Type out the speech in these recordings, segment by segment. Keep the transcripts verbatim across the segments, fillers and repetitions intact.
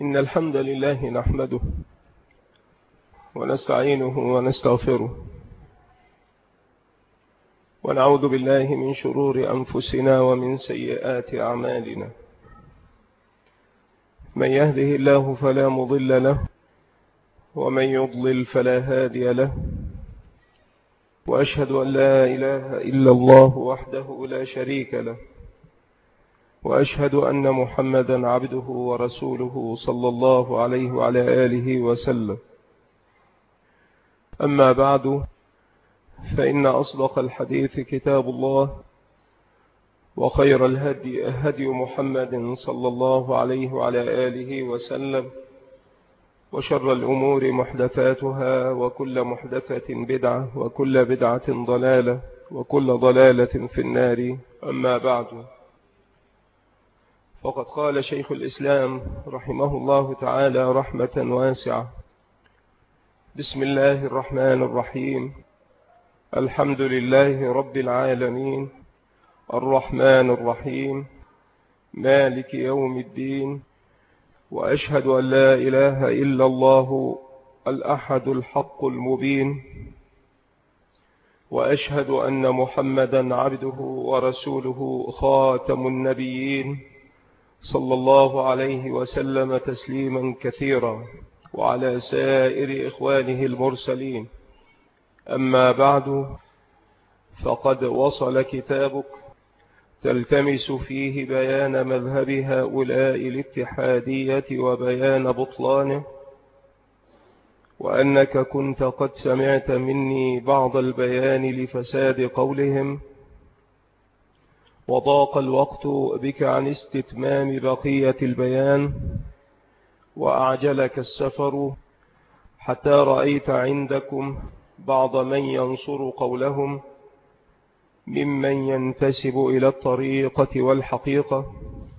إن الحمد لله نحمده ونستعينه ونستغفره ونعوذ بالله من شرور أنفسنا ومن سيئات أعمالنا. من يهده الله فلا مضل له ومن يضلل فلا هادي له، وأشهد أن لا إله إلا الله وحده لا شريك له، وأشهد أن محمدا عبده ورسوله صلى الله عليه وعلى آله وسلم. أما بعد، فإن أصدق الحديث كتاب الله، وخير الهدي هدي محمد صلى الله عليه وعلى آله وسلم، وشر الأمور محدثاتها، وكل محدثة بدعة، وكل بدعة ضلالة، وكل ضلالة في النار. أما بعد، فقد قال شيخ الإسلام رحمه الله تعالى رحمة واسعة: بسم الله الرحمن الرحيم، الحمد لله رب العالمين، الرحمن الرحيم، مالك يوم الدين، وأشهد أن لا إله إلا الله الأحد الحق المبين، وأشهد أن محمدا عبده ورسوله خاتم النبيين صلى الله عليه وسلم تسليما كثيرا، وعلى سائر إخوانه المرسلين. أما بعد، فقد وصل كتابك تلتمس فيه بيان مذهب هؤلاء الاتحادية وبيان بطلانه، وأنك كنت قد سمعت مني بعض البيان لفساد قولهم، وضاق الوقت بك عن استتمام بقية البيان، وأعجلك السفر حتى رأيت عندكم بعض من ينصر قولهم ممن ينتسب إلى الطريقة والحقيقة،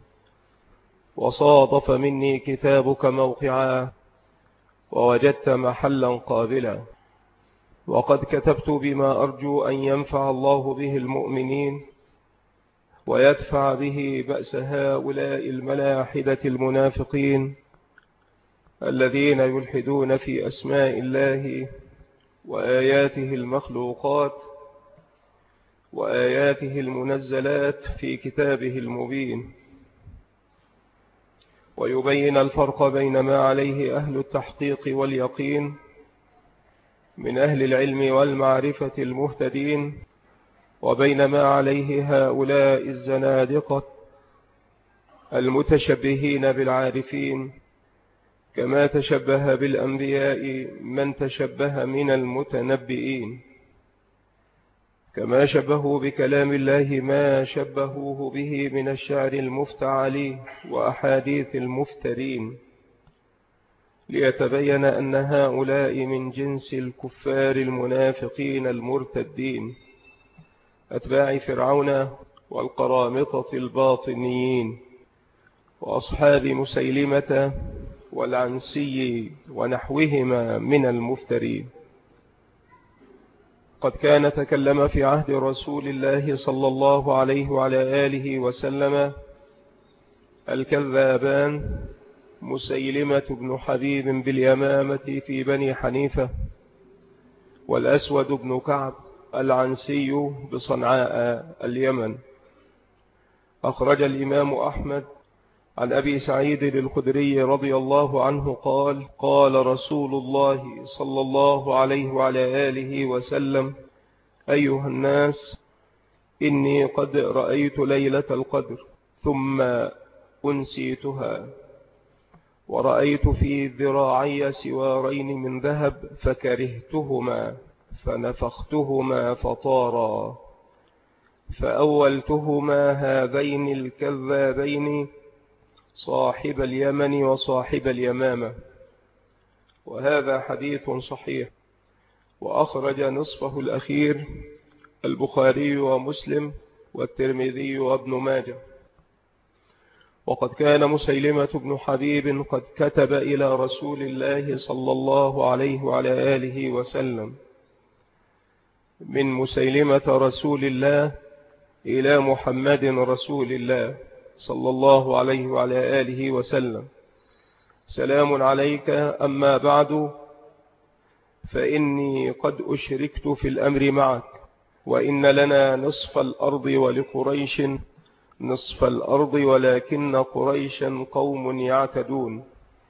وصادف مني كتابك موقعا، ووجدت محلا قابلا، وقد كتبت بما أرجو أن ينفع الله به المؤمنين ويدفع به بأس هؤلاء الملاحدة المنافقين الذين يلحدون في أسماء الله وآياته المخلوقات وآياته المنزلات في كتابه المبين، ويبين الفرق بين ما عليه أهل التحقيق واليقين من أهل العلم والمعرفة المهتدين، وبين ما عليه هؤلاء الزنادقة المتشبهين بالعارفين، كما تشبه بالأنبياء من تشبه من المتنبئين، كما شبهوا بكلام الله ما شبهوه به من الشعر المفتعل وأحاديث المفترين، ليتبين أن هؤلاء من جنس الكفار المنافقين المرتدين أتباع فرعون والقرامطة الباطنيين وأصحاب مسيلمة والعنسي ونحوهما من المفترين. قد كان تكلم في عهد رسول الله صلى الله عليه وعلى آله وسلم الكذابان مسيلمة بن حبيب باليمامة في بني حنيفة، والأسود بن كعب العنسي بصنعاء اليمن. أخرج الإمام أحمد عن أبي سعيد الخدري رضي الله عنه قال: قال رسول الله صلى الله عليه وعلى آله وسلم: أيها الناس، إني قد رأيت ليلة القدر ثم أنسيتها، ورأيت في ذراعي سوارين من ذهب فكرهتهما فنفختهما فطارا، فأولتهما هذين الكذابين صاحب اليمن وصاحب اليمامة. وهذا حديث صحيح، وأخرج نصفه الأخير البخاري ومسلم والترمذي وابن ماجه. وقد كان مسيلمة بن حبيب قد كتب إلى رسول الله صلى الله عليه وعلى آله وسلم من مسيلمة رسول الله إلى محمد رسول الله صلى الله عليه وعلى آله وسلم سلام عليك، أما بعد، فإني قد أشركت في الأمر معك، وإن لنا نصف الأرض ولقريش نصف الأرض، ولكن قريشا قوم يعتدون.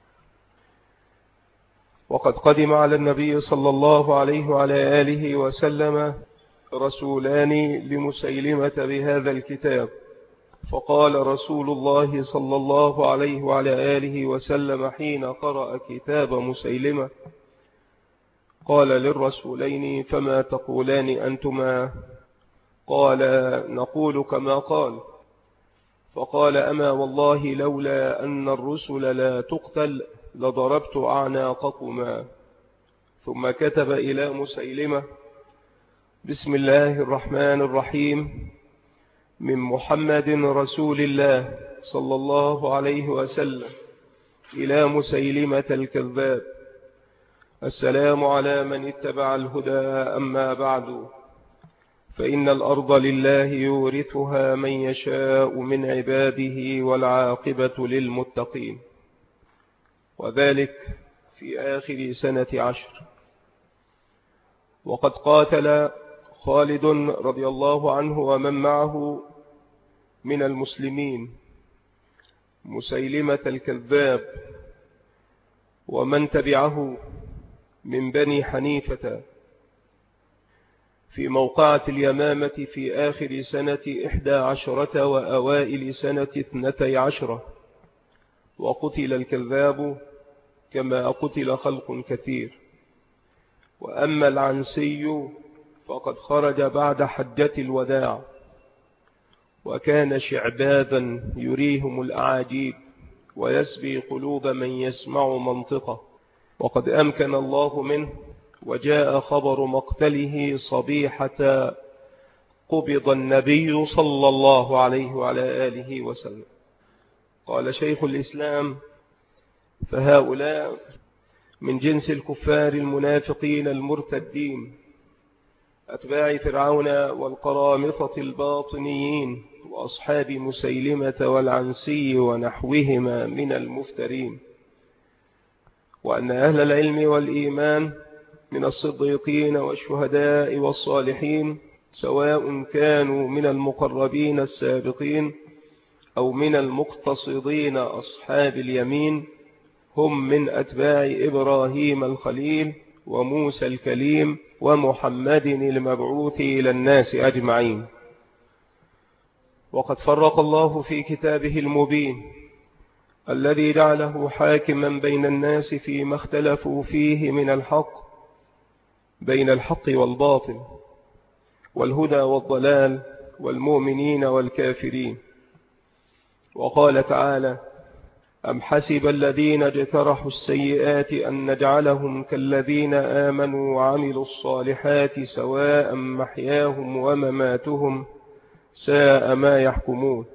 وقد قدم على النبي صلى الله عليه وعلى آله وسلم رسولان لمسيلمة بهذا الكتاب، فقال رسول الله صلى الله عليه وعلى آله وسلم حين قرأ كتاب مسيلمة: قال للرسولين: فما تقولان أنتما؟ قال: نقول كما قال. فقال: أما والله لولا أن الرسل لا تقتل لضربت أعناقكما. ثم كتب إلى مسيلمة: بسم الله الرحمن الرحيم، من محمد رسول الله صلى الله عليه وسلم إلى مسيلمة الكذاب، السلام على من اتبع الهدى، أما بعد، فإن الأرض لله يورثها من يشاء من عباده، والعاقبة للمتقين، وذلك في آخر سنة عشر. وقد قاتل خالد رضي الله عنه ومن معه من المسلمين مسيلمة الكذاب ومن تبعه من بني حنيفة في موقعة اليمامة في آخر سنة إحدى عشرة وأوائل سنة اثنتي عشرة. وقتل الكذاب كما قتل خلق كثير. وأما العنسي فقد خرج بعد حجة الوداع، وكان شعباذا يريهم الأعاجيب ويسبي قلوب من يسمع منطقه، وقد أمكن الله منه، وجاء خبر مقتله صبيحة قبض النبي صلى الله عليه وعلى آله وسلم. قال شيخ الإسلام: فهؤلاء من جنس الكفار المنافقين المرتدين أتباع فرعون والقرامطة الباطنيين وأصحاب مسيلمة والعنسي ونحوهما من المفترين، وأن أهل العلم والإيمان من الصديقين والشهداء والصالحين، سواء كانوا من المقربين السابقين أو من المقتصدين أصحاب اليمين، هم من أتباع إبراهيم الخليل وموسى الكليم ومحمد المبعوث إلى الناس أجمعين. وقد فرق الله في كتابه المبين الذي جعله حاكما بين الناس فيما اختلفوا فيه من الحق، بين الحق والباطل، والهدى والضلال، والمؤمنين والكافرين. وقال تعالى: أم حسب الذين اجترحوا السيئات أن نجعلهم كالذين آمنوا وعملوا الصالحات سواء محياهم ومماتهم ساء ما يحكمون.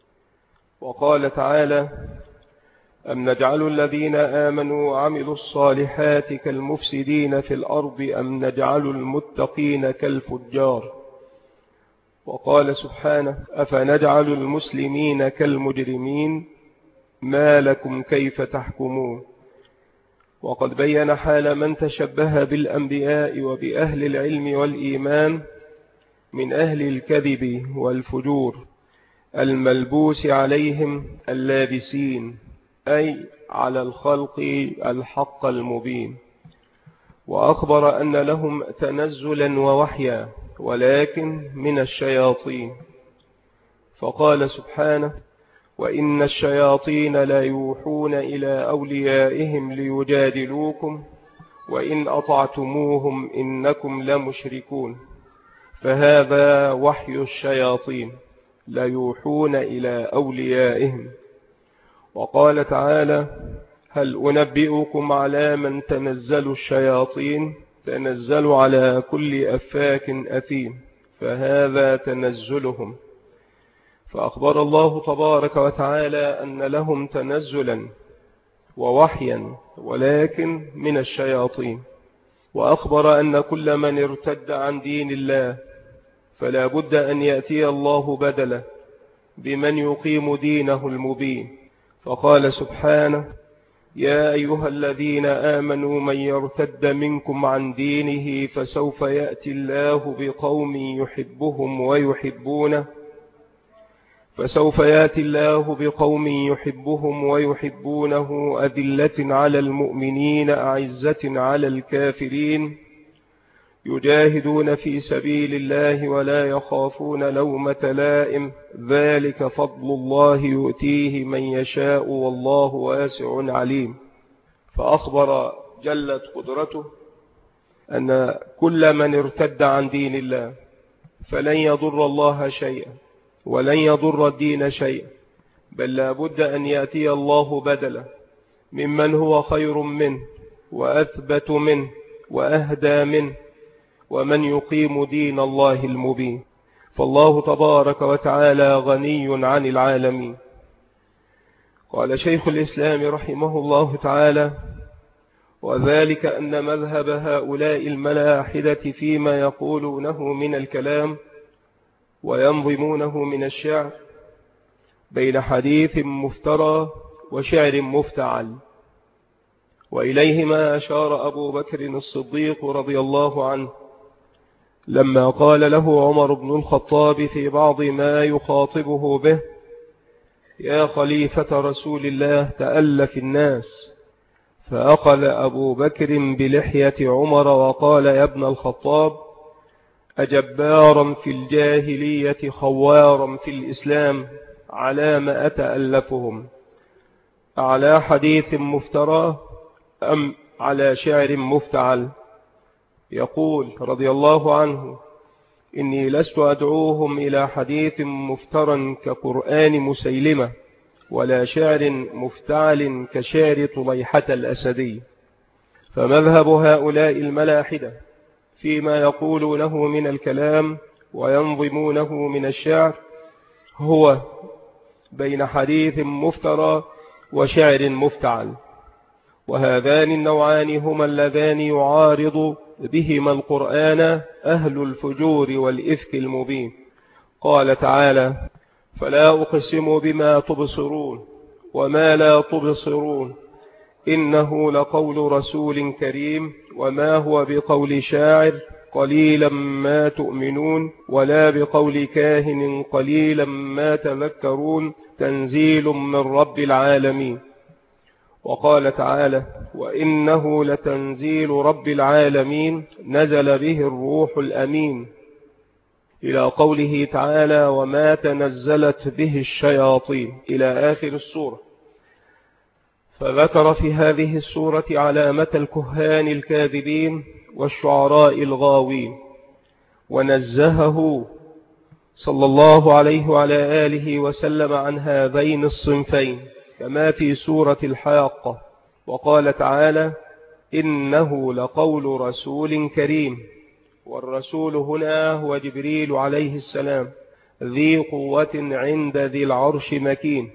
وقال تعالى: أم نجعل الذين آمنوا وعملوا الصالحات كالمفسدين في الأرض أم نجعل المتقين كالفجار. وقال سبحانه: أفنجعل المسلمين كالمجرمين ما لكم كيف تحكمون. وقد بين حال من تشبه بالأنبياء وبأهل العلم والإيمان من أهل الكذب والفجور الملبوس عليهم اللابسين، أي على الخلق الحق المبين. وأخبر أن لهم تنزلا ووحيا، ولكن من الشياطين، فقال سبحانه: وإن الشياطين لا يوحون إلى أوليائهم ليجادلوكم وإن أطعتموهم إنكم لمشركون. فهذا وحي الشياطين، لا يوحون إلى أوليائهم. وقال تعالى: هل أنبئكم على من تنزل الشياطين؟ تنزل على كل أفاك أثيم، فهذا تنزلهم. فأخبر الله تبارك وتعالى أن لهم تنزلا ووحيا، ولكن من الشياطين. وأخبر أن كل من ارتد عن دين الله فلا بد أن يأتي الله بدله بمن يقيم دينه المبين. فقال سبحانه: يا أيها الذين آمنوا من يرتد منكم عن دينه فسوف يأتي الله بقوم يحبهم ويحبونه فسوف يأتي الله بقوم يحبهم ويحبونه أذلة على المؤمنين أعزة على الكافرين يجاهدون في سبيل الله ولا يخافون لومة لائم ذلك فضل الله يؤتيه من يشاء والله واسع عليم. فأخبر جلت قدرته أن كل من ارتد عن دين الله فلن يضر الله شيئا ولن يضر الدين شيئا، بل لا بد أن يأتي الله بدلا ممن هو خير منه وأثبت منه وأهدى منه ومن يقيم دين الله المبين. فالله تبارك وتعالى غني عن العالمين. قال شيخ الإسلام رحمه الله تعالى: وذلك أن مذهب هؤلاء الملاحدة فيما يقولونه من الكلام وينظمونه من الشعر بين حديث مفترى وشعر مفتعل. وإليه ما أشار أبو بكر الصديق رضي الله عنه لما قال له عمر بن الخطاب في بعض ما يخاطبه به: يا خليفة رسول الله تألف الناس. فأقل أبو بكر بلحية عمر وقال: يا ابن الخطاب، أجبارا في الجاهلية خوارا في الإسلام على ما أتألفهم، على حديث مفترى أم على شعر مفتعل؟ يقول رضي الله عنه: إني لست أدعوهم إلى حديث مفترى كقرآن مسيلمة ولا شعر مفتعل كشعر طليحة الأسدي. فمذهب هؤلاء الملاحدة فيما يقولونه من الكلام وينظمونه من الشعر هو بين حديث مفترى وشعر مفتعل، وهذان النوعان هما اللذان يعارض بهما القرآن أهل الفجور والإفك المبين. قال تعالى: فلا أقسم بما تبصرون وما لا تبصرون إنه لقول رسول كريم وما هو بقول شاعر قليلا ما تؤمنون ولا بقول كاهن قليلا ما تذكرون تنزيل من رب العالمين. وقال تعالى: وإنه لتنزيل رب العالمين نزل به الروح الأمين، إلى قوله تعالى: وما تنزلت به الشياطين، إلى آخر السورة. فذكر في هذه السورة علامة الكهان الكاذبين والشعراء الغاوين، ونزهه صلى الله عليه وعلى آله وسلم عن هذين الصنفين كما في سورة الحاقة. وقال تعالى: إنه لقول رسول كريم، والرسول هنا هو جبريل عليه السلام ذي قوة عند ذي العرش مكين.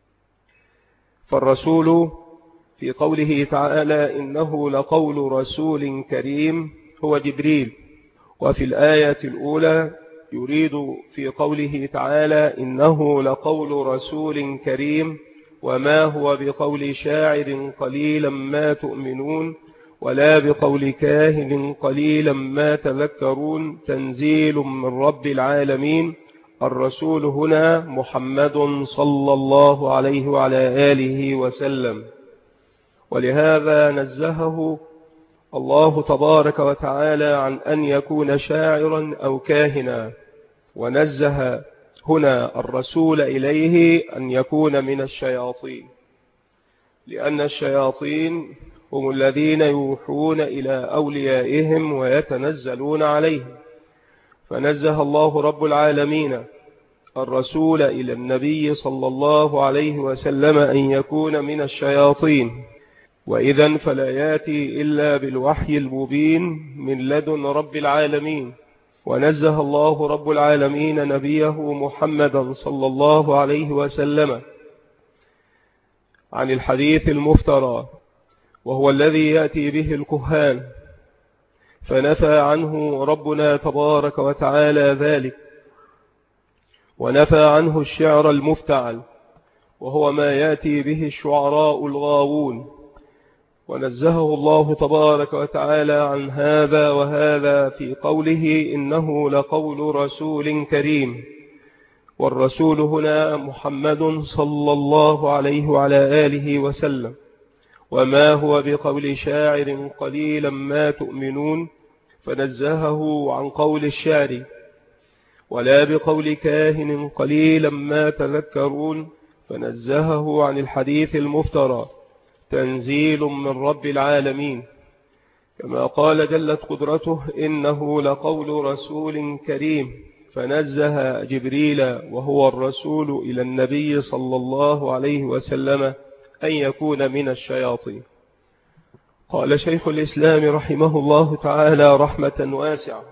فالرسول في قوله تعالى إنه لقول رسول كريم هو جبريل، وفي الآية الأولى يريد في قوله تعالى إنه لقول رسول كريم وما هو بقول شاعر قليلا ما تؤمنون ولا بقول كاهن قليلا ما تذكرون تنزيل من رب العالمين. الرسول هنا محمد صلى الله عليه وعلى آله وسلم. ولهذا نزهه الله تبارك وتعالى عن أن يكون شاعرا أو كاهنا، ونزه هنا الرسول إليه أن يكون من الشياطين، لأن الشياطين هم الذين يوحون إلى أوليائهم ويتنزلون عليهم. فنزه الله رب العالمين الرسول إلى النبي صلى الله عليه وسلم أن يكون من الشياطين، وإذن فلا يأتي إلا بالوحي المبين من لدن رب العالمين. ونزه الله رب العالمين نبيه محمدا صلى الله عليه وسلم عن الحديث المفترى، وهو الذي يأتي به الكهان، فنفى عنه ربنا تبارك وتعالى ذلك، ونفى عنه الشعر المفتعل، وهو ما يأتي به الشعراء الغاوون ونزهه الله تبارك وتعالى عن هذا وهذا في قوله إنه لقول رسول كريم. والرسول هنا محمد صلى الله عليه وعلى آله وسلم، وما هو بقول شاعر قليلا ما تؤمنون، فنزهه عن قول الشعر، ولا بقول كاهن قليلا ما تذكرون، فنزهه عن الحديث المفترى، تنزيل من رب العالمين. كما قال جلت قدرته إنه لقول رسول كريم، فنزه جبريل وهو الرسول إلى النبي صلى الله عليه وسلم أن يكون من الشياطين. قال شيخ الإسلام رحمه الله تعالى رحمة واسعة: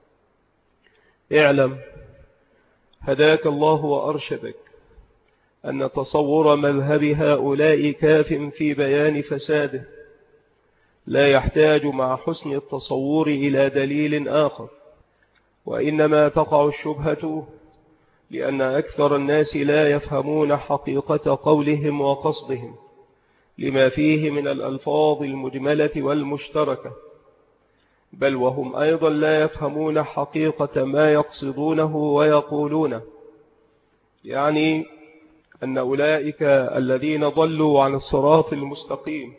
اعلم هداك الله وأرشدك أن تصور مذهب هؤلاء كاف في بيان فساده، لا يحتاج مع حسن التصور إلى دليل آخر، وإنما تقع الشبهة لأن أكثر الناس لا يفهمون حقيقة قولهم وقصدهم لما فيه من الألفاظ المجملة والمشتركة، بل وهم أيضا لا يفهمون حقيقة ما يقصدونه ويقولونه. يعني أن أولئك الذين ضلوا عن الصراط المستقيم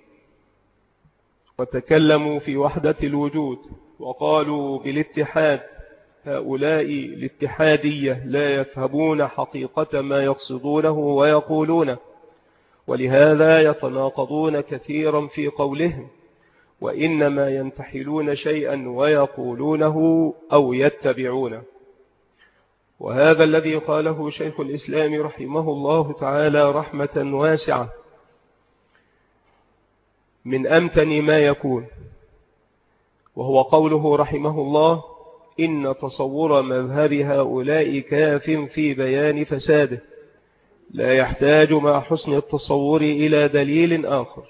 وتكلموا في وحدة الوجود وقالوا بالاتحاد، هؤلاء الاتحادية لا يفهمون حقيقة ما يقصدونه ويقولونه، ولهذا يتناقضون كثيرا في قولهم، وإنما ينتحلون شيئا ويقولونه أو يتبعونه. وهذا الذي قاله شيخ الإسلام رحمه الله تعالى رحمة واسعة من أمتن ما يكون، وهو قوله رحمه الله: إن تصور مذهب هؤلاء كاف في بيان فساده، لا يحتاج مع حسن التصور إلى دليل آخر.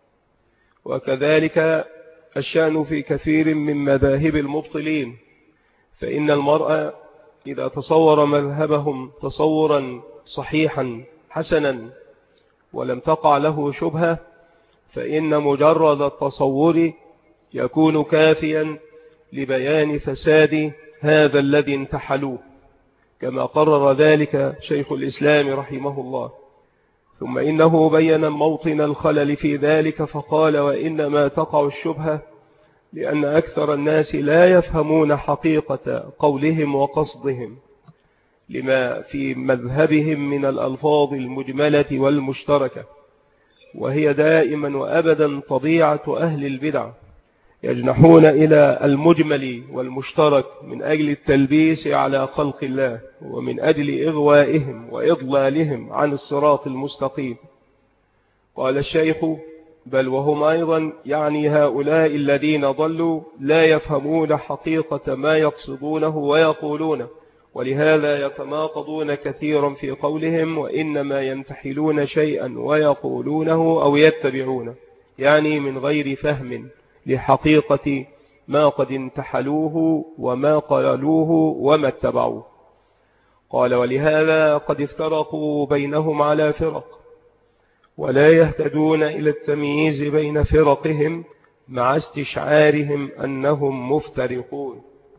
وكذلك الشأن في كثير من مذاهب المبطلين، فإن المرء إذا تصور مذهبهم تصورا صحيحا حسنا ولم تقع له شبهة، فإن مجرد التصور يكون كافيا لبيان فساد هذا الذي انتحلوه، كما قرر ذلك شيخ الإسلام رحمه الله. ثم إنه بين موطن الخلل في ذلك فقال: وإنما تقع الشبهة لأن أكثر الناس لا يفهمون حقيقة قولهم وقصدهم لما في مذهبهم من الألفاظ المجملة والمشتركة، وهي دائما وأبدا طبيعة أهل البدع، يجنحون إلى المجمل والمشترك من أجل التلبيس على خلق الله، ومن أجل إغوائهم وإضلالهم عن الصراط المستقيم. قال الشيخ: بل وهم أيضا، يعني هؤلاء الذين ضلوا، لا يفهمون حقيقة ما يقصدونه ويقولونه، ولهذا يتناقضون كثيرا في قولهم، وإنما ينتحلون شيئا ويقولونه أو يتبعونه، يعني من غير فهم لحقيقة ما قد انتحلوه وما قالوه وما اتبعوه. قال: ولهذا قد افترقوا بينهم على فرق، ولا يهتدون إلى التمييز بين فرقهم مع استشعارهم أنهم مفترقون.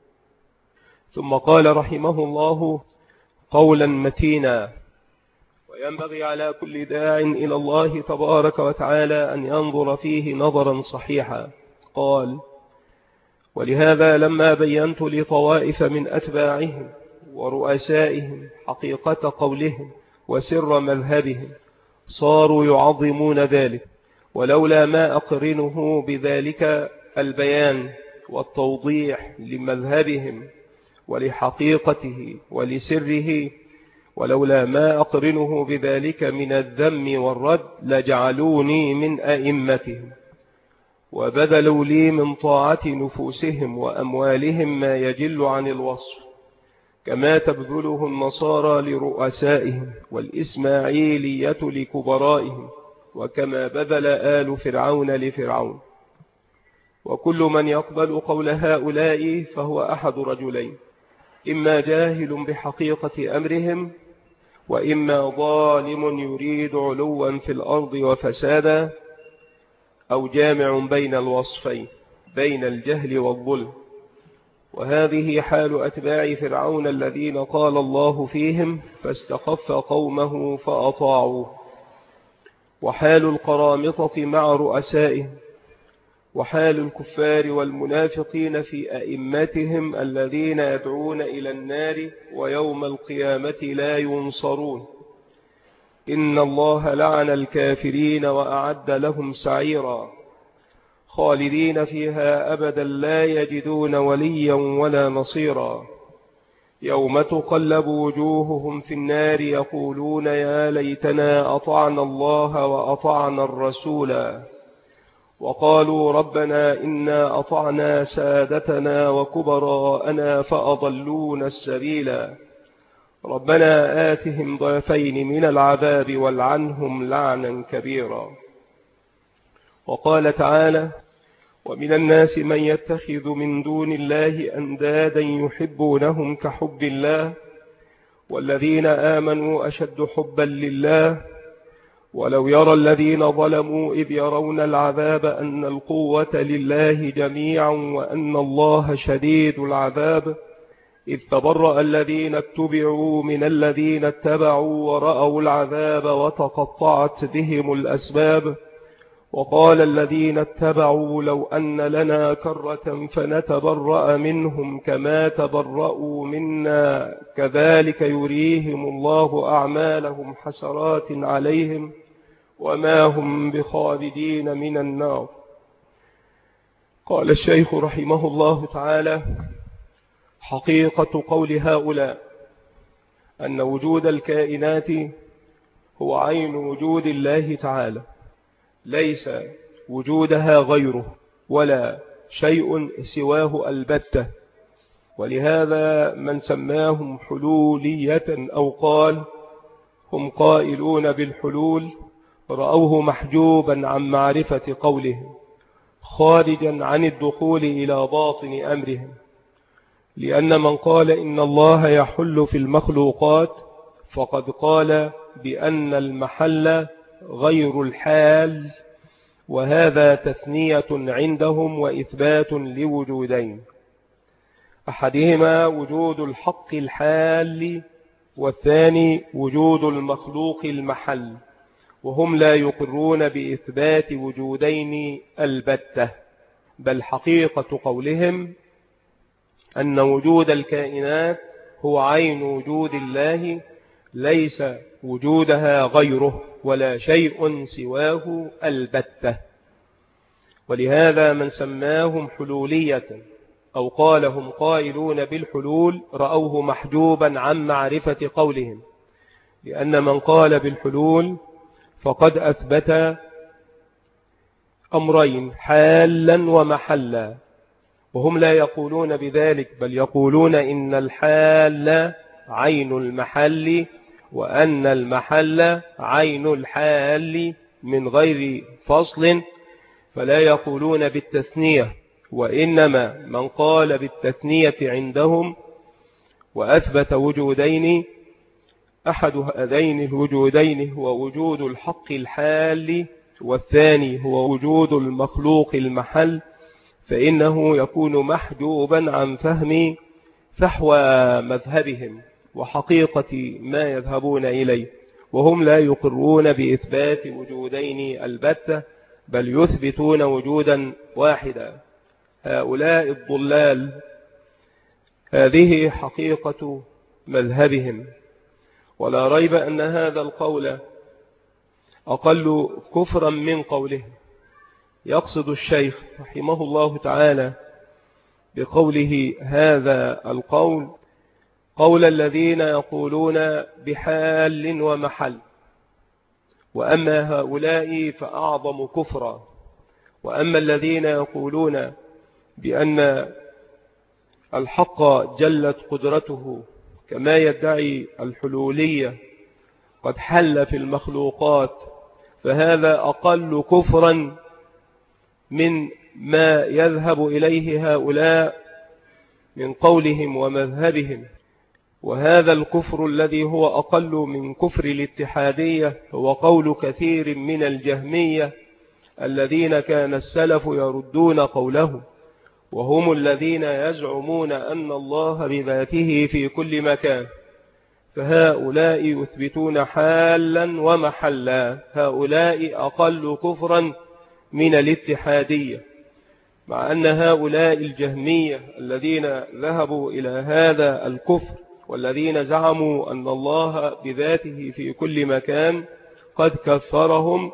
ثم قال رحمه الله قولا متينا: وينبغي على كل داع إلى الله تبارك وتعالى أن ينظر فيه نظرا صحيحا. قال: ولهذا لما بينت لطوائف من أتباعهم ورؤسائهم حقيقة قولهم وسر مذهبهم صاروا يعظمون ذلك، ولولا ما أقرنه بذلك البيان والتوضيح لمذهبهم ولحقيقته ولسره، ولولا ما أقرنه بذلك من الذم والرد لجعلوني من أئمتهم، وبذلوا لي من طاعة نفوسهم وأموالهم ما يجل عن الوصف، كما تبذله النصارى لرؤسائهم والإسماعيلية لكبرائهم، وكما بذل آل فرعون لفرعون. وكل من يقبل قول هؤلاء فهو أحد رجلين: إما جاهل بحقيقة أمرهم، وإما ظالم يريد علوا في الأرض وفسادا، أو جامع بين الوصفين، بين الجهل والظلم. وهذه حال أتباع فرعون الذين قال الله فيهم فاستخف قومه فأطاعوه، وحال القرامطة مع رؤسائهم، وحال الكفار والمنافقين في أئمتهم الذين يدعون إلى النار ويوم القيامة لا ينصرون. إن الله لعن الكافرين وأعد لهم سعيرا خالدين فيها أبدا لا يجدون وليا ولا نصيرا. يوم تقلب وجوههم في النار يقولون يا ليتنا أطعنا الله وأطعنا الرسولا، وقالوا ربنا إنا أطعنا سادتنا وكبراءنا فأضلونا السبيلا، ربنا آتهم ضعفين من العذاب والعنهم لعنا كبيرا. وقال تعالى ومن الناس من يتخذ من دون الله أندادا يحبونهم كحب الله والذين آمنوا أشد حبا لله ولو يرى الذين ظلموا إذ يرون العذاب أن القوة لله جميعا وأن الله شديد العذاب إذ تبرأ الذين اتبعوا من الذين اتبعوا ورأوا العذاب وتقطعت بهم الأسباب وقال الذين اتبعوا لو أن لنا كرة فنتبرأ منهم كما تبرأوا منا كذلك يريهم الله أعمالهم حسرات عليهم وما هم بخالدين من النار. قال الشيخ رحمه الله تعالى حقيقة قول هؤلاء أن وجود الكائنات هو عين وجود الله تعالى، ليس وجودها غيره ولا شيء سواه البتة. ولهذا من سماهم حلولية أو قال هم قائلون بالحلول رأوه محجوبا عن معرفة قولهم، خارجا عن الدخول إلى باطن أمرهم. لأن من قال إن الله يحل في المخلوقات فقد قال بأن المحل غير الحال، وهذا تثنية عندهم وإثبات لوجودين، أحدهما وجود الحق الحال والثاني وجود المخلوق المحل، وهم لا يقرون بإثبات وجودين البتة، بل حقيقة قولهم أن وجود الكائنات هو عين وجود الله، ليس وجودها غيره ولا شيء سواه البتة. ولهذا من سماهم حلولية أو قالهم قائلون بالحلول رأوه محجوبا عن معرفة قولهم، لأن من قال بالحلول فقد أثبت أمرين حالا ومحلا، وهم لا يقولون بذلك، بل يقولون إن الحال عين المحل وأن المحل عين الحال من غير فصل، فلا يقولون بالتثنية. وإنما من قال بالتثنية عندهم وأثبت وجودين، أحد هذين الوجودين هو وجود الحق الحال والثاني هو وجود المخلوق المحل، فإنه يكون محجوبا عن فهم فحوى مذهبهم وحقيقة ما يذهبون إليه، وهم لا يقرون بإثبات وجودين البتة، بل يثبتون وجودا واحدا. هؤلاء الضلال هذه حقيقة مذهبهم، ولا ريب أن هذا القول أقل كفرا من قولهم. يقصد الشيخ رحمه الله تعالى بقوله هذا القول قول الذين يقولون بحال ومحل، وأما هؤلاء فأعظم كفرا. وأما الذين يقولون بأن الحق جلت قدرته كما يدعي الحلولية قد حل في المخلوقات، فهذا أقل كفرا من ما يذهب إليه هؤلاء من قولهم ومذهبهم. وهذا الكفر الذي هو أقل من كفر الاتحادية هو قول كثير من الجهمية الذين كان السلف يردون قوله، وهم الذين يزعمون أن الله بذاته في كل مكان، فهؤلاء يثبتون حالا ومحلا. هؤلاء أقل كفرا من الاتحادية، مع أن هؤلاء الجهمية الذين ذهبوا إلى هذا الكفر والذين زعموا أن الله بذاته في كل مكان قد كفرهم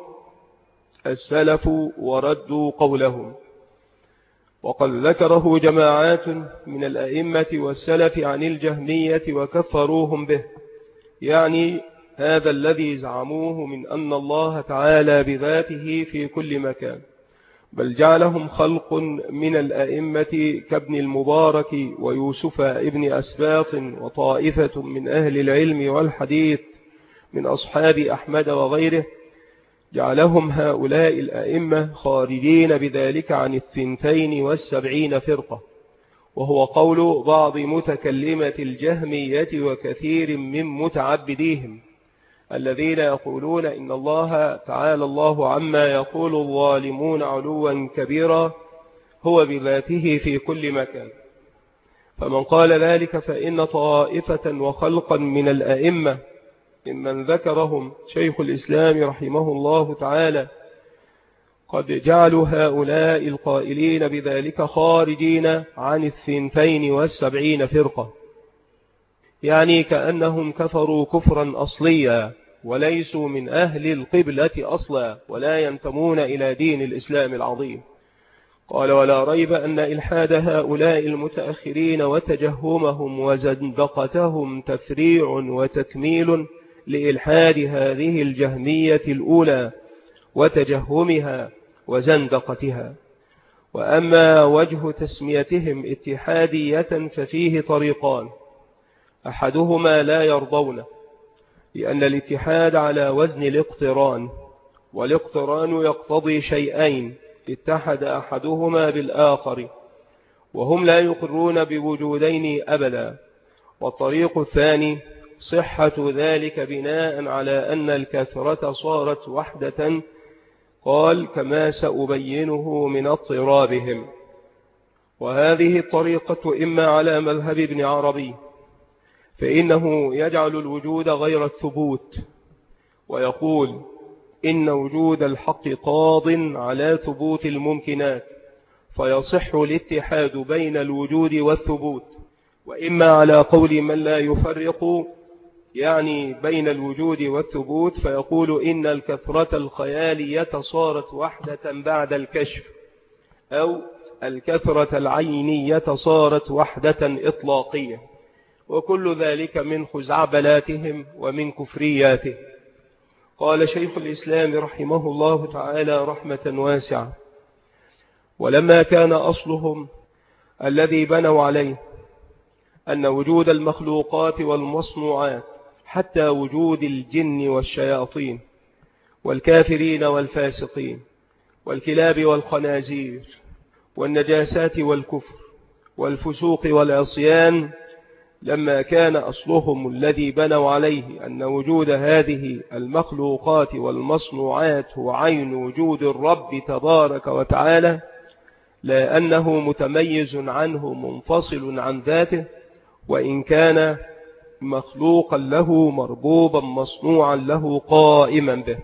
السلف وردوا قولهم. وقد ذكره جماعات من الأئمة والسلف عن الجهمية وكفروهم به، يعني هذا الذي زعموه من أن الله تعالى بذاته في كل مكان، بل جعلهم خلق من الأئمة كابن المبارك ويوسف ابن أسباط وطائفة من أهل العلم والحديث من أصحاب أحمد وغيره، جعلهم هؤلاء الأئمة خارجين بذلك عن الثنتين والسبعين فرقة، وهو قول بعض متكلمة الجهمية وكثير من متعبديهم الذين يقولون إن الله تعالى الله عما يقول الظالمون علوا كبيرا هو بذاته في كل مكان. فمن قال ذلك فإن طائفة وخلقا من الأئمة ممن ذكرهم شيخ الإسلام رحمه الله تعالى قد جعلوا هؤلاء القائلين بذلك خارجين عن الثنتين والسبعين فرقة، يعني كأنهم كفروا كفرا أصليا وليسوا من أهل القبلة أصلا ولا ينتمون إلى دين الإسلام العظيم. قال: ولا ريب أن إلحاد هؤلاء المتأخرين وتجهمهم وزندقتهم تفريع وتكميل لإلحاد هذه الجهمية الأولى وتجهمها وزندقتها. وأما وجه تسميتهم اتحادية ففيه طريقان، أحدهما لا يرضون، لأن الاتحاد على وزن الاقتران، والاقتران يقتضي شيئين اتحد أحدهما بالآخر، وهم لا يقرون بوجودين أبدا. والطريق الثاني صحة ذلك بناء على أن الكثرة صارت وحدة، قال: كما سأبينه من اضطرابهم. وهذه الطريقة إما على مذهب ابن عربي، فإنه يجعل الوجود غير الثبوت، ويقول إن وجود الحق قاض على ثبوت الممكنات، فيصح الاتحاد بين الوجود والثبوت. وإما على قول من لا يفرق، يعني بين الوجود والثبوت، فيقول إن الكثرة الخيالية صارت وحدة بعد الكشف، أو الكثرة العينية صارت وحدة إطلاقية، وكل ذلك من خزعبلاتهم ومن كفرياتهم. قال شيخ الإسلام رحمه الله تعالى رحمة واسعة: ولما كان أصلهم الذي بنوا عليه أن وجود المخلوقات والمصنوعات حتى وجود الجن والشياطين والكافرين والفاسقين والكلاب والخنازير والنجاسات والكفر والفسوق والعصيان، لما كان أصلهم الذي بنوا عليه أن وجود هذه المخلوقات والمصنوعات هو عين وجود الرب تبارك وتعالى، لا أنه متميز عنه منفصل عن ذاته، وإن كان مخلوقا له مربوبا مصنوعا له قائما به.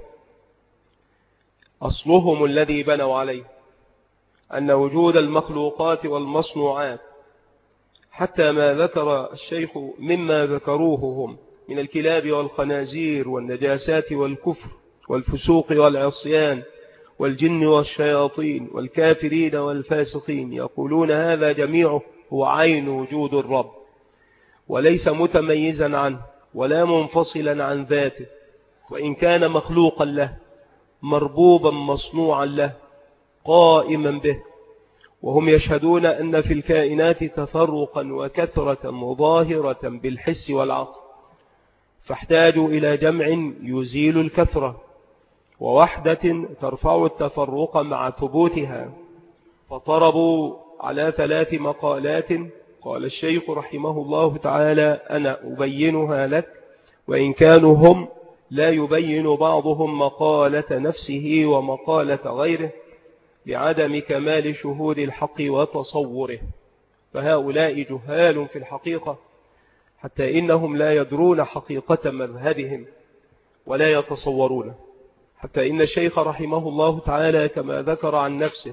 أصلهم الذي بنوا عليه أن وجود المخلوقات والمصنوعات حتى ما ذكر الشيخ مما ذكروه هم من الكلاب والخنازير والنجاسات والكفر والفسوق والعصيان والجن والشياطين والكافرين والفاسقين، يقولون هذا جميعه هو عين وجود الرب، وليس متميزا عنه ولا منفصلا عن ذاته، وإن كان مخلوقا له مربوبا مصنوعا له قائما به. وهم يشهدون أن في الكائنات تفرقا وكثرة مظاهرة بالحس والعقل، فاحتاجوا إلى جمع يزيل الكثرة، ووحدة ترفع التفرق مع ثبوتها. فطربوا على ثلاث مقالات، قال الشيخ رحمه الله تعالى: أنا أبينها لك، وإن كانوا هم لا يبين بعضهم مقالة نفسه ومقالة غيره لعدم كمال شهود الحق وتصوره، فهؤلاء جهال في الحقيقة، حتى إنهم لا يدرون حقيقة مذهبهم ولا يتصورون. حتى إن الشيخ رحمه الله تعالى كما ذكر عن نفسه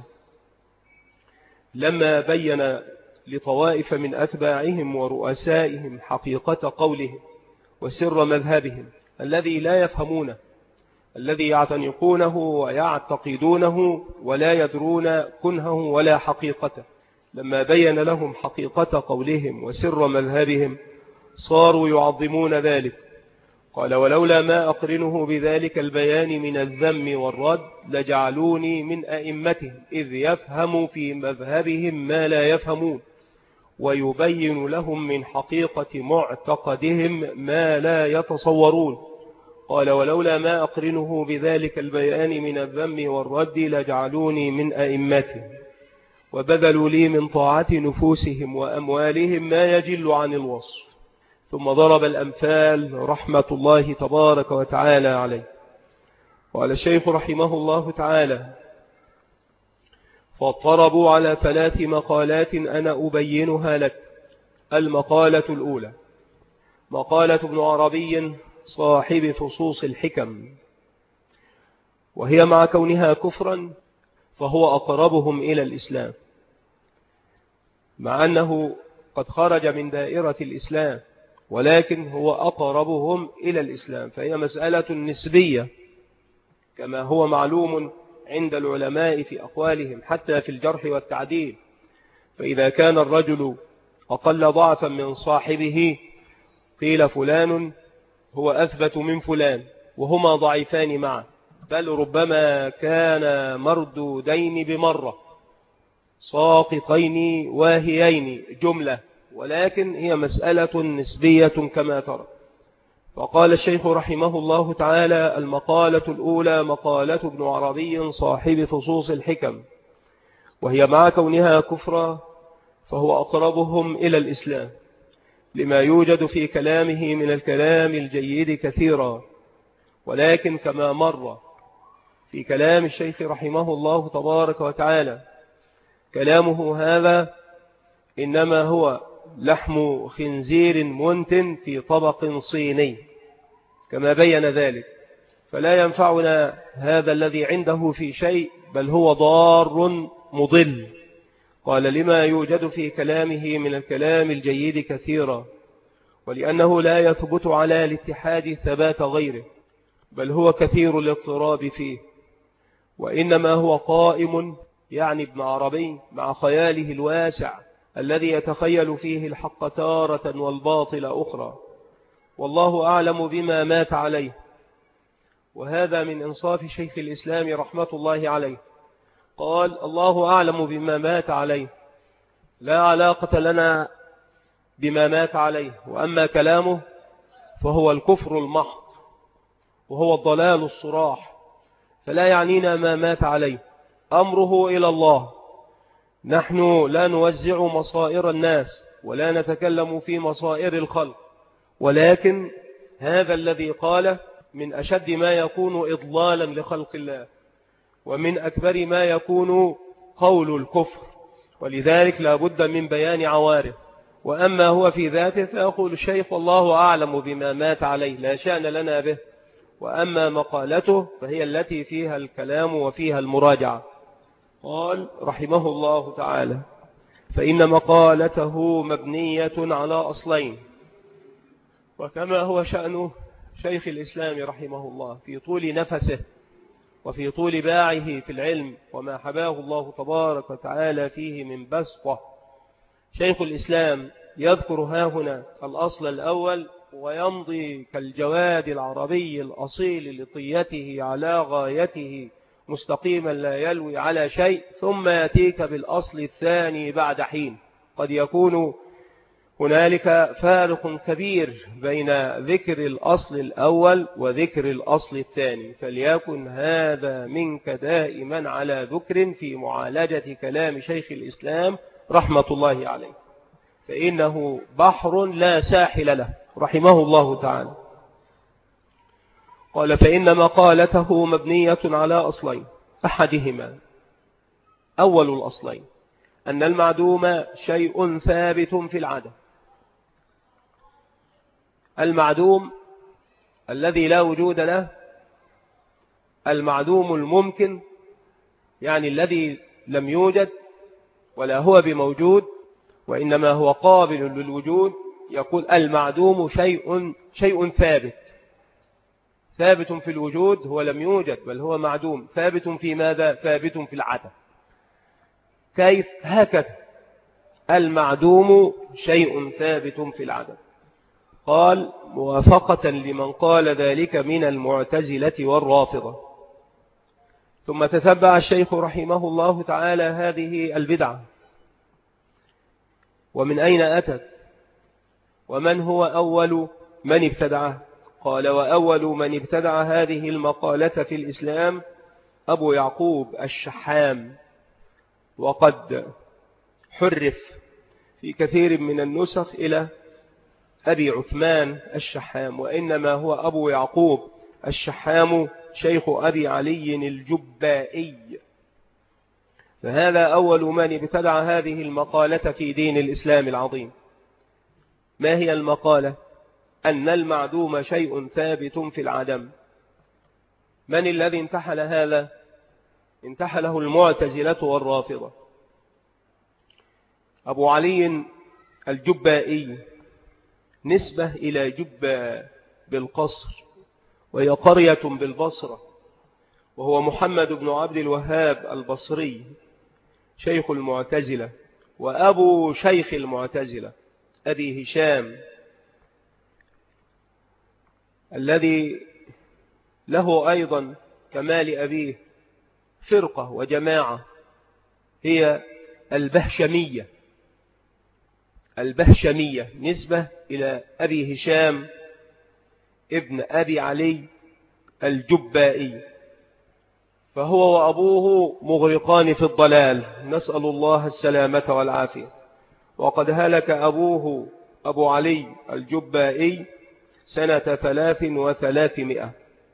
لما بين لطوائف من أتباعهم ورؤسائهم حقيقة قولهم وسر مذهبهم الذي لا يفهمونه، الذي يعتنقونه ويعتقدونه ولا يدرون كنهه ولا حقيقته، لما بين لهم حقيقة قولهم وسر مذهبهم صاروا يعظمون ذلك. قال: ولولا ما أقرنه بذلك البيان من الذم والرد لجعلوني من أئمتهم، إذ يفهم في مذهبهم ما لا يفهمون ويبين لهم من حقيقة معتقدهم ما لا يتصورون. قال: ولولا ما أقرنه بذلك البيان من الذم والرد لجعلوني من أئمتهم وبذلوا لي من طاعة نفوسهم وأموالهم ما يجل عن الوصف. ثم ضرب الأمثال رحمة الله تبارك وتعالى عليه. قال الشيخ رحمه الله تعالى: فاضطربوا على ثلاث مقالات أنا أبينها لك. المقالة الأولى مقالة ابن عربي صاحب فصوص الحكم، وهي مع كونها كفرا فهو أقربهم إلى الإسلام، مع أنه قد خرج من دائرة الإسلام، ولكن هو أقربهم إلى الإسلام، فهي مسألة نسبية كما هو معلوم عند العلماء في أقوالهم حتى في الجرح والتعديل. فإذا كان الرجل أقل ضعفا من صاحبه قيل فلان هو أثبت من فلان، وهما ضعيفان معا، بل ربما كان مردودين بمرة، ساقطين واهيين جملة، ولكن هي مسألة نسبية كما ترى. فقال الشيخ رحمه الله تعالى: المقالة الأولى مقالة ابن عربي صاحب فصوص الحكم، وهي مع كونها كفرا فهو أقربهم إلى الإسلام، لما يوجد في كلامه من الكلام الجيد كثيرا، ولكن كما مر في كلام الشيخ رحمه الله تبارك وتعالى كلامه هذا إنما هو لحم خنزير منتن في طبق صيني كما بين ذلك، فلا ينفعنا هذا الذي عنده في شيء، بل هو ضار مضل. قال: لما يوجد في كلامه من الكلام الجيد كثيرا، ولأنه لا يثبت على الاتحاد ثبات غيره، بل هو كثير الاضطراب فيه، وإنما هو قائم يعني ابن عربي مع خياله الواسع الذي يتخيل فيه الحق تارة والباطل أخرى، والله أعلم بما مات عليه. وهذا من إنصاف شيخ الإسلام رحمة الله عليه، قال: الله أعلم بما مات عليه، لا علاقة لنا بما مات عليه، وأما كلامه فهو الكفر المحض وهو الضلال الصراح، فلا يعنينا ما مات عليه، أمره إلى الله. نحن لا نوزع مصائر الناس ولا نتكلم في مصائر الخلق، ولكن هذا الذي قال من أشد ما يكون إضلالا لخلق الله، ومن أكبر ما يكون قول الكفر، ولذلك لا بد من بيان عواره. وأما هو في ذاته فيقول الشيخ: والله أعلم بما مات عليه، لا شأن لنا به. وأما مقالته فهي التي فيها الكلام وفيها المراجعة. قال رحمه الله تعالى: فإن مقالته مبنية على أصلين، وكما هو شأنه شيخ الإسلام رحمه الله في طول نفسه وفي طول باعه في العلم وما حباه الله تبارك وتعالى فيه من بسطة، شيخ الإسلام يذكر هاهنا الأصل الأول ويمضي كالجواد العربي الأصيل لطيته على غايته مستقيما لا يلوي على شيء، ثم يأتيك بالأصل الثاني بعد حين. قد يكون هنالك فارق كبير بين ذكر الأصل الأول وذكر الأصل الثاني، فليكن هذا منك دائما على ذكر في معالجة كلام شيخ الإسلام رحمة الله عليه، فإنه بحر لا ساحل له رحمه الله تعالى. قال فإن مقالته مبنية على أصلين، أحدهما أول الأصلين أن المعدوم شيء ثابت في العدم. المعدوم الذي لا وجود له، المعدوم الممكن يعني الذي لم يوجد ولا هو بموجود وإنما هو قابل للوجود، يقول المعدوم شيء شيء ثابت. ثابت في الوجود، هو لم يوجد بل هو معدوم. ثابت في ماذا؟ ثابت في العدم. كيف؟ هكذا المعدوم شيء ثابت في العدم. قال موافقة لمن قال ذلك من المعتزلة والرافضة. ثم تتبع الشيخ رحمه الله تعالى هذه البدعة ومن أين أتت ومن هو أول من ابتدعه. قال وأول من ابتدع هذه المقالة في الإسلام أبو يعقوب الشحام، وقد حرف في كثير من النسخ إلى أبي عثمان الشحام، وإنما هو أبو يعقوب الشحام شيخ أبي علي الجبائي. فهذا أول من ابتدع هذه المقالة في دين الإسلام العظيم. ما هي المقالة؟ أن المعدوم شيء ثابت في العدم. من الذي انتحل هذا؟ انتحله المعتزلة والرافضة. أبو علي الجبائي نسبة إلى جبة بالقصر، وهي قرية بالبصرة، وهو محمد بن عبد الوهاب البصري شيخ المعتزلة وأبو شيخ المعتزلة أبي هشام، الذي له أيضا كمال أبيه فرقة وجماعة هي البهشمية. البهشمية نسبة إلى أبي هشام ابن أبي علي الجبائي، فهو وأبوه مغرقان في الضلال، نسأل الله السلامة والعافية. وقد هلك أبوه أبو علي الجبائي سنة ثلاث وثلاثمائة.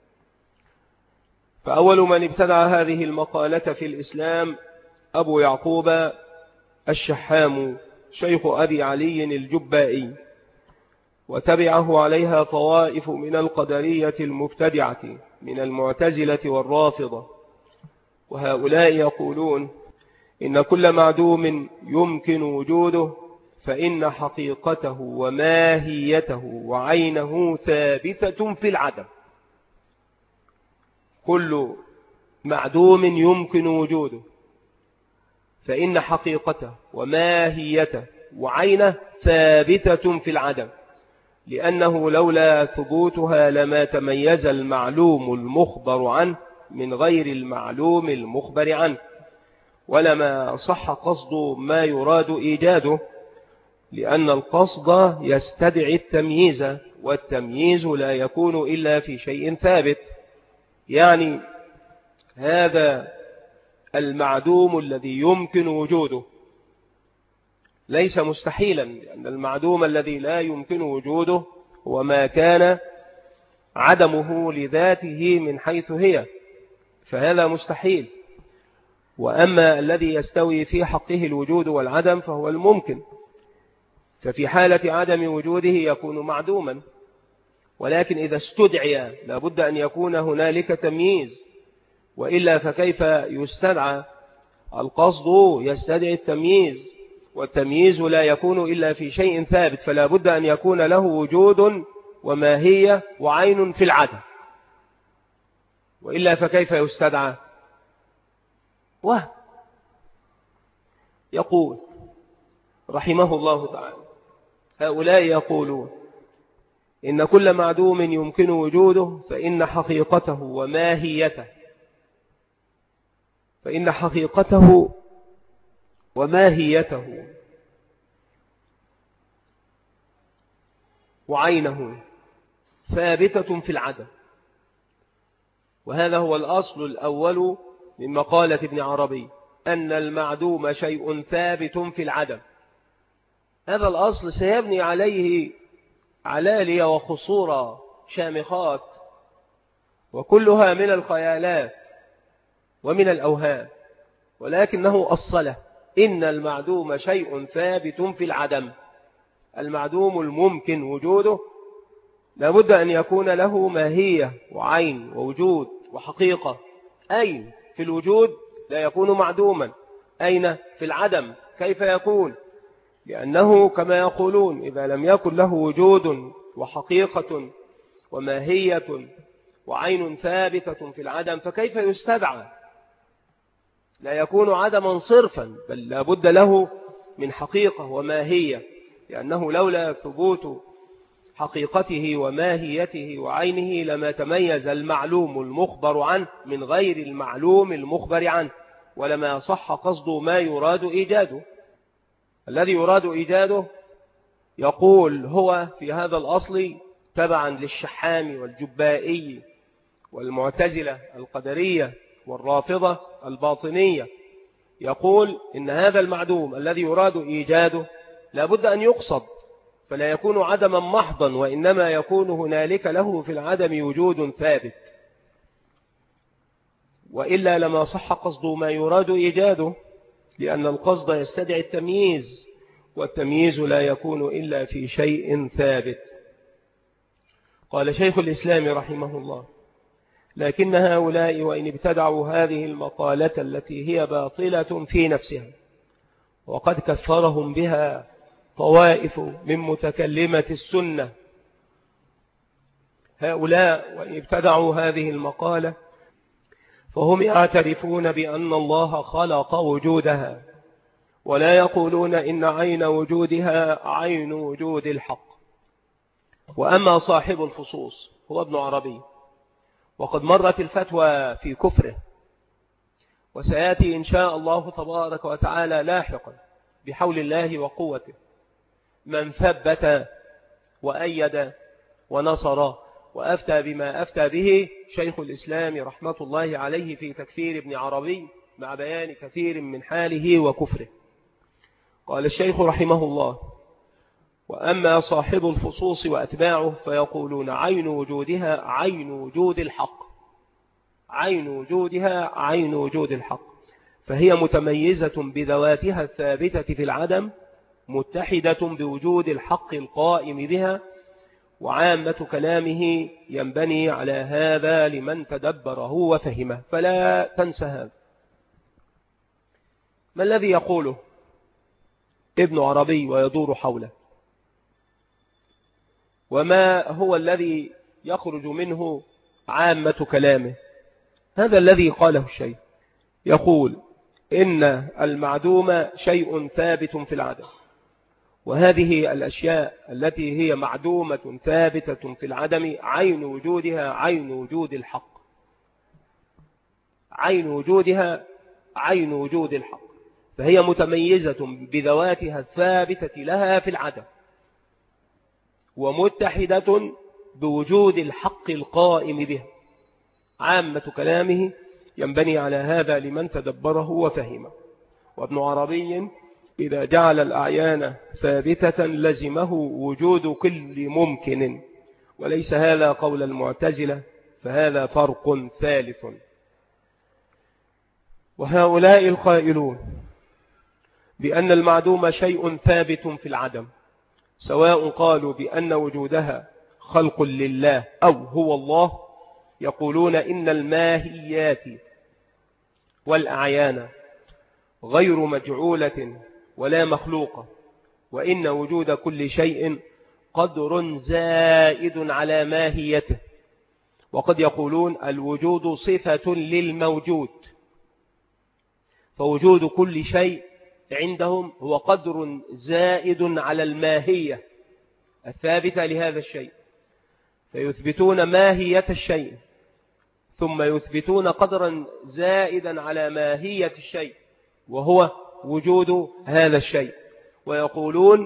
فأول من ابتدع هذه المقالة في الإسلام أبو يعقوب الشحام شيخ أبي علي الجبائي، وتبعه عليها طوائف من القدرية المبتدعة من المعتزلة والرافضة. وهؤلاء يقولون إن كل معدوم يمكن وجوده فإن حقيقته وماهيته وعينه ثابتة في العدم. كل معدوم يمكن وجوده فإن حقيقته وماهيته وعينه ثابتة في العدم، لأنه لولا ثبوتها لما تميز المعلوم المخبر عنه من غير المعلوم المخبر عنه، ولما صح قصد ما يراد إيجاده، لأن القصد يستدعي التمييز، والتمييز لا يكون إلا في شيء ثابت. يعني هذا المعدوم الذي يمكن وجوده ليس مستحيلا، لأن المعدوم الذي لا يمكن وجوده هو ما كان عدمه لذاته من حيث هي، فهذا مستحيل. وأما الذي يستوي في حقه الوجود والعدم فهو الممكن، ففي حالة عدم وجوده يكون معدوما. ولكن إذا استدعي لابد أن يكون هنالك تمييز، وإلا فكيف يستدعى؟ القصد يستدعي التمييز، والتمييز لا يكون إلا في شيء ثابت، فلا بد أن يكون له وجود وماهية وعين في العدم، وإلا فكيف يستدعى؟ وهم. يقول رحمه الله تعالى هؤلاء يقولون إن كل معدوم يمكن وجوده فإن حقيقته وماهيته فإن حقيقته وماهيته وعينه ثابتة في العدم. وهذا هو الأصل الأول من مقالة ابن عربي، أن المعدوم شيء ثابت في العدم. هذا الأصل سيبني عليه علالي وخصورا شامخات وكلها من الخيالات ومن الأوهام، ولكنه أصله إن المعدوم شيء ثابت في العدم. المعدوم الممكن وجوده لابد أن يكون له ماهية وعين ووجود وحقيقة. أين في الوجود لا يكون معدوما، أين في العدم كيف يكون؟ لأنه كما يقولون إذا لم يكن له وجود وحقيقة وماهية وعين ثابتة في العدم فكيف يستدعى؟ لا يكون عدما صرفا، بل لابد له من حقيقة وماهية، لأنه لولا ثبوت حقيقته وماهيته وعينه لما تميز المعلوم المخبر عنه من غير المعلوم المخبر عنه، ولما صح قصد ما يراد إيجاده. الذي يراد إيجاده يقول هو في هذا الأصل تبعا للشحام والجبائي والمعتزلة القدرية والرافضة الباطنية، يقول إن هذا المعدوم الذي يراد إيجاده لابد أن يقصد، فلا يكون عدما محضا، وإنما يكون هنالك له في العدم وجود ثابت، وإلا لما صح قصد ما يراد إيجاده، لأن القصد يستدعي التمييز، والتمييز لا يكون إلا في شيء ثابت. قال شيخ الإسلام رحمه الله: لكن هؤلاء وإن ابتدعوا هذه المقالة التي هي باطلة في نفسها، وقد كفرهم بها طوائف من متكلمة السنة، هؤلاء وإن ابتدعوا هذه المقالة فهم يعترفون بأن الله خلق وجودها، ولا يقولون إن عين وجودها عين وجود الحق. وأما صاحب الفصوص هو ابن عربي، وقد مرت الفتوى في كفره، وسيأتي إن شاء الله تبارك وتعالى لاحقا بحول الله وقوته من ثبت وأيد ونصر وأفتى بما أفتى به شيخ الإسلام رحمة الله عليه في تكفير ابن عربي مع بيان كثير من حاله وكفره. قال الشيخ رحمه الله: وأما صاحب الفصوص وأتباعه فيقولون عين وجودها عين وجود الحق، عين وجودها عين وجود الحق، فهي متميزة بذواتها الثابتة في العدم، متحدة بوجود الحق القائم بها، وعامة كلامه ينبني على هذا لمن تدبره وفهمه، فلا تنسى هذا. ما الذي يقوله ابن عربي ويدور حوله؟ وما هو الذي يخرج منه عامة كلامه؟ هذا الذي قاله الشيخ، يقول إن المعدوم شيء ثابت في العدم، وهذه الأشياء التي هي معدومة ثابتة في العدم عين وجودها عين وجود الحق، عين وجودها عين وجود الحق، فهي متميزة بذواتها الثابتة لها في العدم، ومتحدة بوجود الحق القائم به. عامة كلامه ينبني على هذا لمن تدبره وفهمه. وابن عربي إذا جعل الأعيان ثابتة لزمه وجود كل ممكن، وليس هذا قول المعتزلة، فهذا فرق ثالث. وهؤلاء القائلون بأن المعدوم شيء ثابت في العدم، سواء قالوا بأن وجودها خلق لله أو هو الله، يقولون إن الماهيات والأعيان غير مجعولة ولا مخلوقة، وإن وجود كل شيء قدر زائد على ماهيته. وقد يقولون الوجود صفة للموجود، فوجود كل شيء عندهم هو قدر زائد على الماهية الثابتة لهذا الشيء، فيثبتون ماهية الشيء ثم يثبتون قدرا زائدا على ماهية الشيء وهو وجود هذا الشيء، ويقولون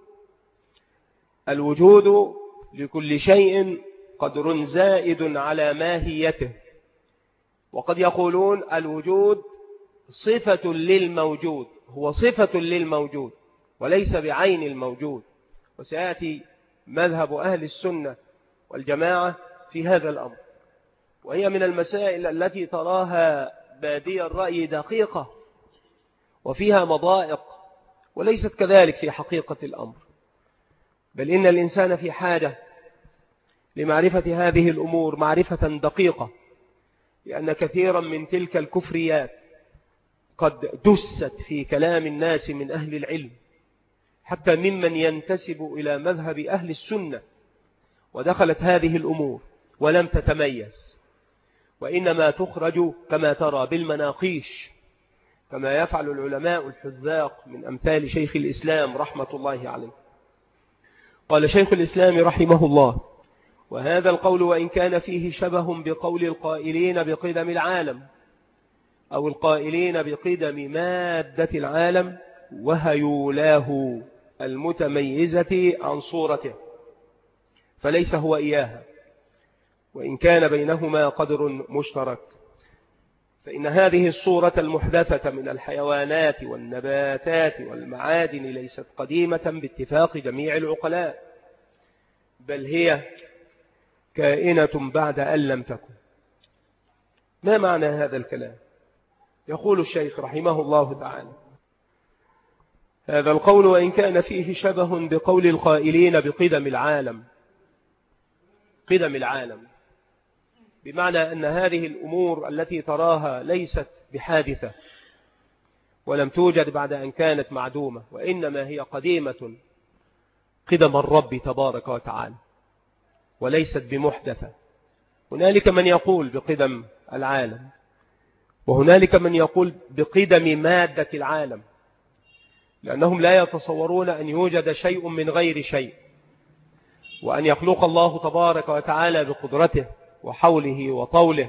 الوجود لكل شيء قدر زائد على ماهيته. وقد يقولون الوجود صفة للموجود، هو صفة للموجود وليس بعين الموجود، وسيأتي مذهب أهل السنة والجماعة في هذا الأمر. وهي من المسائل التي تراها بادية الرأي دقيقة وفيها مضائق، وليست كذلك في حقيقة الأمر، بل إن الإنسان في حاجة لمعرفة هذه الأمور معرفة دقيقة، لأن كثيرا من تلك الكفريات قد دست في كلام الناس من أهل العلم، حتى ممن ينتسب إلى مذهب أهل السنة، ودخلت هذه الأمور ولم تتميز، وإنما تخرج كما ترى بالمناقيش، كما يفعل العلماء الحذاق من أمثال شيخ الإسلام رحمة الله عليه. قال شيخ الإسلام رحمه الله: وهذا القول وإن كان فيه شبه بقول القائلين بقدم العالم أو القائلين بقدم مادة العالم وهيولاه المتميزة عن صورته، فليس هو إياها، وإن كان بينهما قدر مشترك، فإن هذه الصورة المحدثة من الحيوانات والنباتات والمعادن ليست قديمة باتفاق جميع العقلاء، بل هي كائنة بعد أن لم تكن. ما معنى هذا الكلام؟ يقول الشيخ رحمه الله تعالى: هذا القول وإن كان فيه شبه بقول القائلين بقدم العالم، قدم العالم بمعنى أن هذه الأمور التي تراها ليست بحادثة ولم توجد بعد أن كانت معدومة، وإنما هي قديمة قدم الرب تبارك وتعالى وليست بمحدثة. هنالك من يقول بقدم العالم، وهنالك من يقول بقدم مادة العالم، لأنهم لا يتصورون أن يوجد شيء من غير شيء، وأن يخلق الله تبارك وتعالى بقدرته وحوله وطوله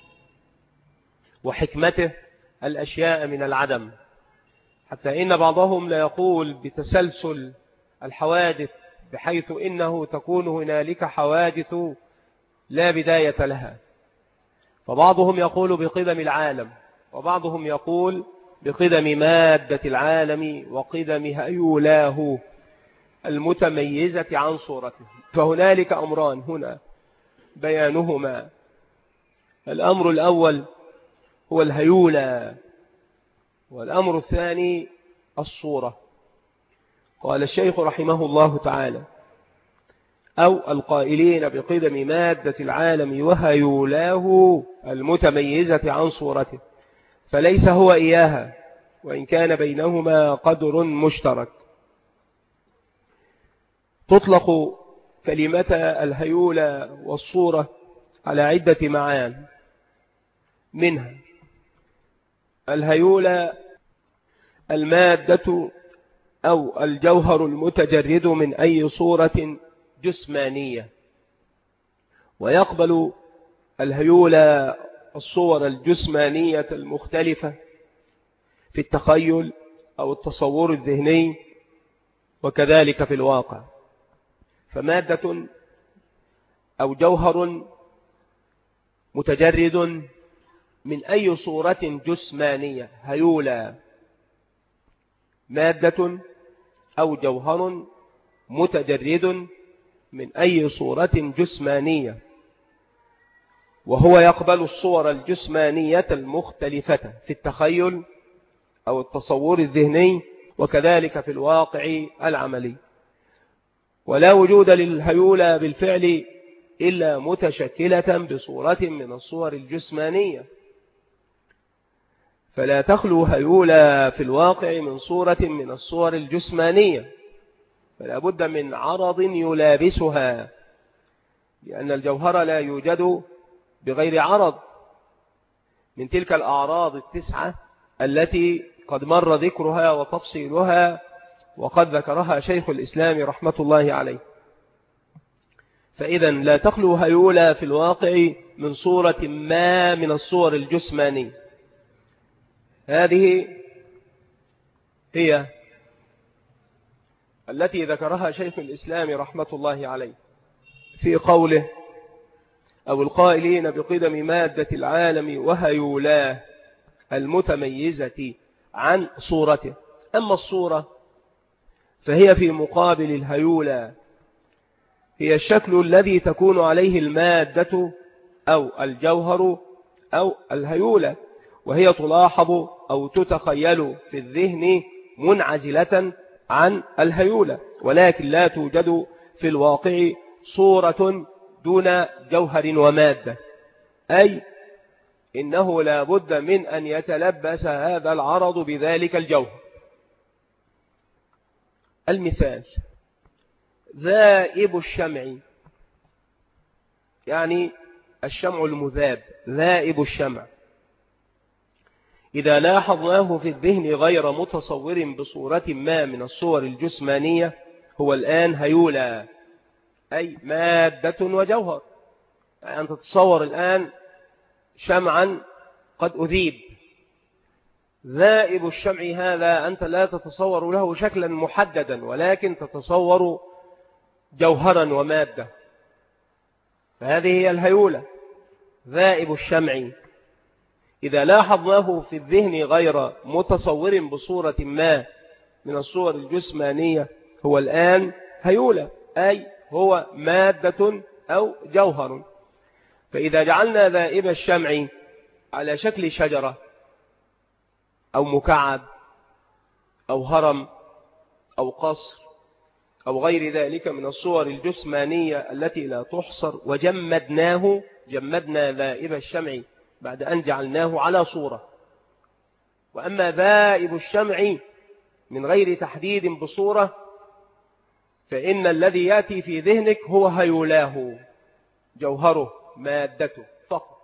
وحكمته الأشياء من العدم، حتى إن بعضهم لا يقول بتسلسل الحوادث، بحيث إنه تكون هنالك حوادث لا بداية لها. فبعضهم يقول بقدم العالم، وبعضهم يقول بقدم مادة العالم وقدم هيولاه المتميزة عن صورته. فهنالك أمران هنا بيانهما: الأمر الأول هو الهيولى، والأمر الثاني الصورة. قال الشيخ رحمه الله تعالى: أو القائلين بقدم مادة العالم وهيولاه المتميزة عن صورته، فليس هو إياها، وإن كان بينهما قدر مشترك. تطلق كلمة الهيولى والصورة على عدة معان، منها الهيولى المادة أو الجوهر المتجرد من أي صورة جسمانية، ويقبل الهيولى الصور الجسمانية المختلفة في التخيل أو التصور الذهني، وكذلك في الواقع. فمادة أو جوهر متجرد من أي صورة جسمانية، هيولى. مادة أو جوهر متجرد من أي صورة جسمانية، وهو يقبل الصور الجسمانية المختلفة في التخيل أو التصور الذهني، وكذلك في الواقع العملي. ولا وجود للهيولى بالفعل إلا متشكلة بصورة من الصور الجسمانية، فلا تخلو هيولى في الواقع من صورة من الصور الجسمانية، فلا بد من عرض يلابسها، لأن الجوهر لا يوجد بغير عرض من تلك الأعراض التسعة التي قد مر ذكرها وتفصيلها، وقد ذكرها شيخ الإسلام رحمة الله عليه. فإذا لا تخلو هيولى في الواقع من صورة ما من الصور الجسمانية. هذه هي التي ذكرها شيخ الإسلام رحمة الله عليه في قوله: أو القائلين بقدم مادة العالم وهيولاه المتميزة عن صورته. أما الصورة فهي في مقابل الهيولى، هي الشكل الذي تكون عليه المادة أو الجوهر أو الهيولة، وهي تلاحظ أو تتخيل في الذهن منعزلة عن الهيولة، ولكن لا توجد في الواقع صورة دون جوهر ومادة، أي إنه لا بد من أن يتلبس هذا العرض بذلك الجوهر. المثال: ذائب الشمع، يعني الشمع المذاب، ذائب الشمع، إذا لاحظناه في الذهن غير متصور بصورة ما من الصور الجسمانية هو الآن هيولى، أي مادة وجوهر. يعني أن تتصور الآن شمعا قد أذيب، ذائب الشمع هذا أنت لا تتصور له شكلا محددا، ولكن تتصور جوهرا ومادة، فهذه هي الهيولة. ذائب الشمع إذا لاحظناه في الذهن غير متصور بصورة ما من الصور الجسمانية هو الآن هيولة، أي هو مادة أو جوهر. فإذا جعلنا ذائب الشمع على شكل شجرة أو مكعب أو هرم أو قصر أو غير ذلك من الصور الجسمانية التي لا تحصر، وجمدناه، جمدنا ذائب الشمع بعد أن جعلناه على صورة. وأما ذائب الشمع من غير تحديد بصورة فإن الذي يأتي في ذهنك هو هيولاه، جوهره، مادته فقط.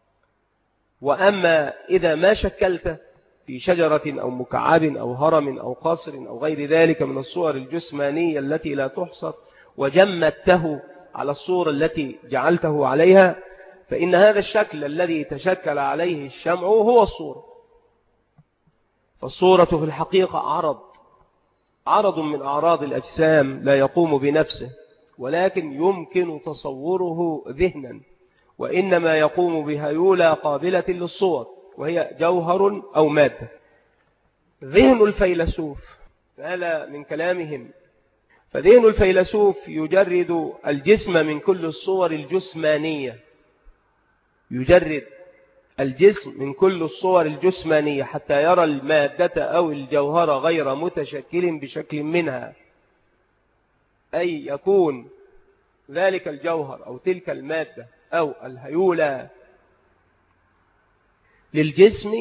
وأما إذا ما شكلت في شجرة أو مكعب أو هرم أو قصر أو غير ذلك من الصور الجسمانية التي لا تحصر وجمدته على الصورة التي جعلته عليها، فإن هذا الشكل الذي تشكل عليه الشمع هو الصورة. فالصورة في الحقيقة عرض عرض من أعراض الأجسام لا يقوم بنفسه، ولكن يمكن تصوره ذهنا، وإنما يقوم بهيولة قابلة للصور وهي جوهر أو مادة. ذهن الفيلسوف، هذا من كلامهم، فذهن الفيلسوف يجرد الجسم من كل الصور الجسمانية، يجرد الجسم من كل الصور الجسمانية حتى يرى المادة أو الجوهر غير متشكل بشكل منها، أي يكون ذلك الجوهر أو تلك المادة أو الهيولة للجسم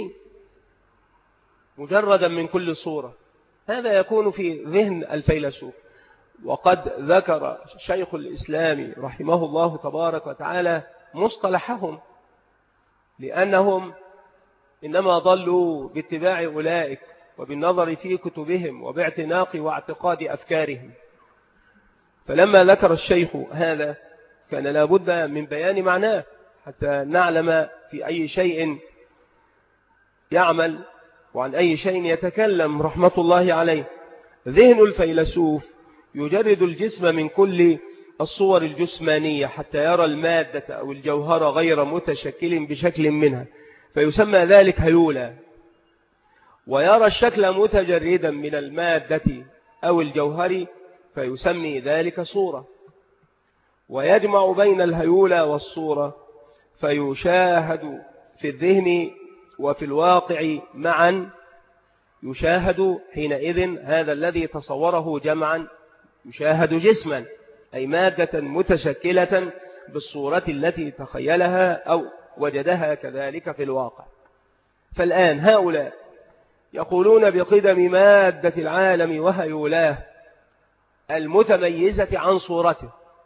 مجردا من كل صورة. هذا يكون في ذهن الفيلسوف. وقد ذكر شيخ الإسلام رحمه الله تبارك وتعالى مصطلحهم، لأنهم إنما ضلوا باتباع أولئك وبالنظر في كتبهم وباعتناق واعتقاد أفكارهم. فلما ذكر الشيخ هذا كان لابد من بيان معناه حتى نعلم في أي شيء يعمل وعن أي شيء يتكلم رحمة الله عليه. ذهن الفيلسوف يجرد الجسم من كل الصور الجسمانية حتى يرى المادة أو الجوهر غير متشكل بشكل منها، فيسمى ذلك هيولة. ويرى الشكل متجردا من المادة أو الجوهر فيسمي ذلك صورة. ويجمع بين الهيولة والصورة فيشاهد في الذهن وفي الواقع معا. يشاهد حينئذ هذا الذي تصوره جمعا يشاهد جسما، أي مادة متشكلة بالصورة التي تخيلها أو وجدها كذلك في الواقع. فالآن هؤلاء يقولون بقدم مادة العالم وهيولاه المتميزة عن صورته،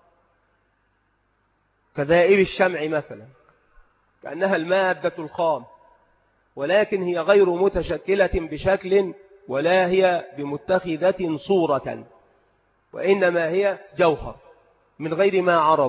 كذائب الشمع مثلا، كأنها المادة الخام، ولكن هي غير متشكلة بشكل ولا هي بمتخذة صورة، وإنما هي جوهر من غير ما عرض.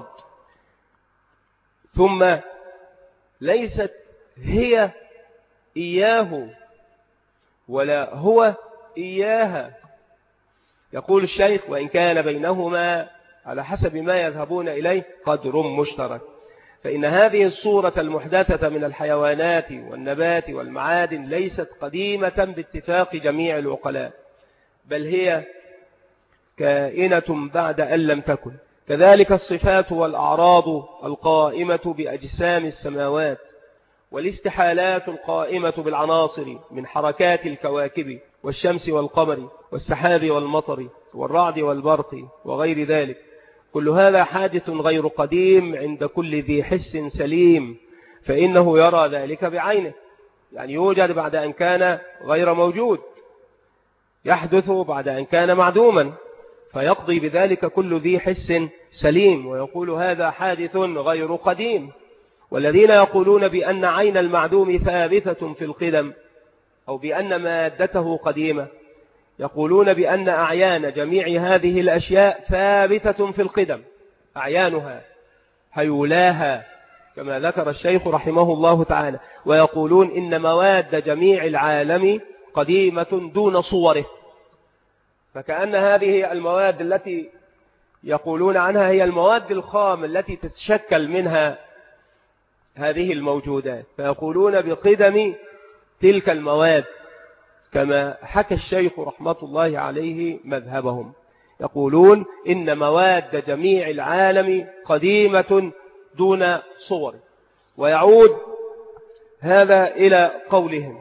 ثم ليست هي إياه ولا هو إياها. يقول الشيخ: وإن كان بينهما على حسب ما يذهبون إليه قدر مشترك، فإن هذه الصورة المحدثة من الحيوانات والنبات والمعادن ليست قديمة باتفاق جميع العقلاء، بل هي كائنة بعد أن لم تكن، كذلك الصفات والأعراض القائمة بأجسام السماوات، والاستحالات القائمة بالعناصر من حركات الكواكب والشمس والقمر والسحاب والمطر والرعد والبرق وغير ذلك، كل هذا حادث غير قديم عند كل ذي حس سليم، فإنه يرى ذلك بعينه، يعني يوجد بعد أن كان غير موجود، يحدث بعد أن كان معدوما، فيقضي بذلك كل ذي حس سليم ويقول هذا حادث غير قديم. والذين يقولون بأن عين المعدوم ثابتة في القدم أو بأن مادته قديمة يقولون بأن أعيان جميع هذه الأشياء ثابتة في القدم، أعيانها هيولاها كما ذكر الشيخ رحمه الله تعالى، ويقولون إن مواد جميع العالم قديمة دون صوره، فكأن هذه المواد التي يقولون عنها هي المواد الخام التي تتشكل منها هذه الموجودات، فيقولون بقدم تلك المواد كما حكى الشيخ رحمة الله عليه مذهبهم، يقولون إن مواد جميع العالم قديمة دون صور. ويعود هذا إلى قولهم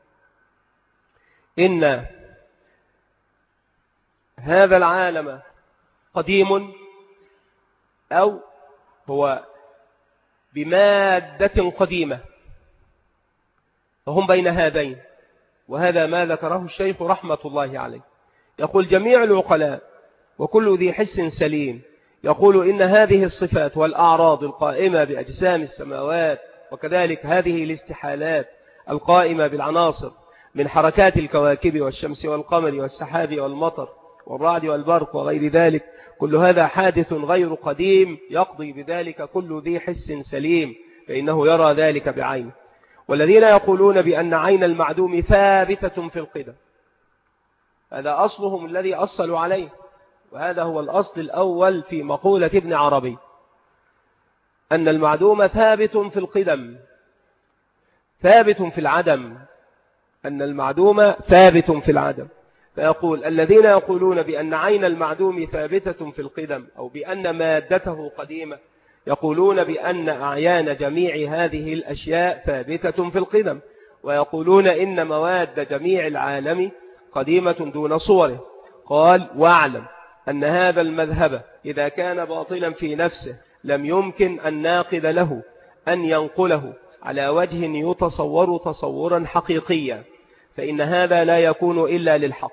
إن هذا العالم قديم أو هو بمادة قديمة، فهم بين هذين، وهذا ما ذكره الشيخ رحمة الله عليه. يقول جميع العقلاء وكل ذي حس سليم يقول إن هذه الصفات والأعراض القائمة بأجسام السماوات، وكذلك هذه الاستحالات القائمة بالعناصر من حركات الكواكب والشمس والقمر والسحاب والمطر والرعد والبرق وغير ذلك، كل هذا حادث غير قديم يقضي بذلك كل ذي حس سليم، فإنه يرى ذلك بعينه. والذين يقولون بأن عين المعدوم ثابتة في القدم، هذا أصلهم الذي أصلوا عليه، وهذا هو الأصل الأول في مقولة ابن عربي، أن المعدوم ثابت في القدم ثابت في العدم، أن المعدوم ثابت في العدم. فيقول الذين يقولون بأن عين المعدوم ثابتة في القدم أو بأن مادته قديمة يقولون بأن أعيان جميع هذه الأشياء ثابتة في القدم، ويقولون إن مواد جميع العالم قديمة دون صوره. قال واعلم أن هذا المذهب إذا كان باطلا في نفسه لم يمكن أن ناقض له أن ينقله على وجه يتصور تصورا حقيقيا، فإن هذا لا يكون إلا للحق،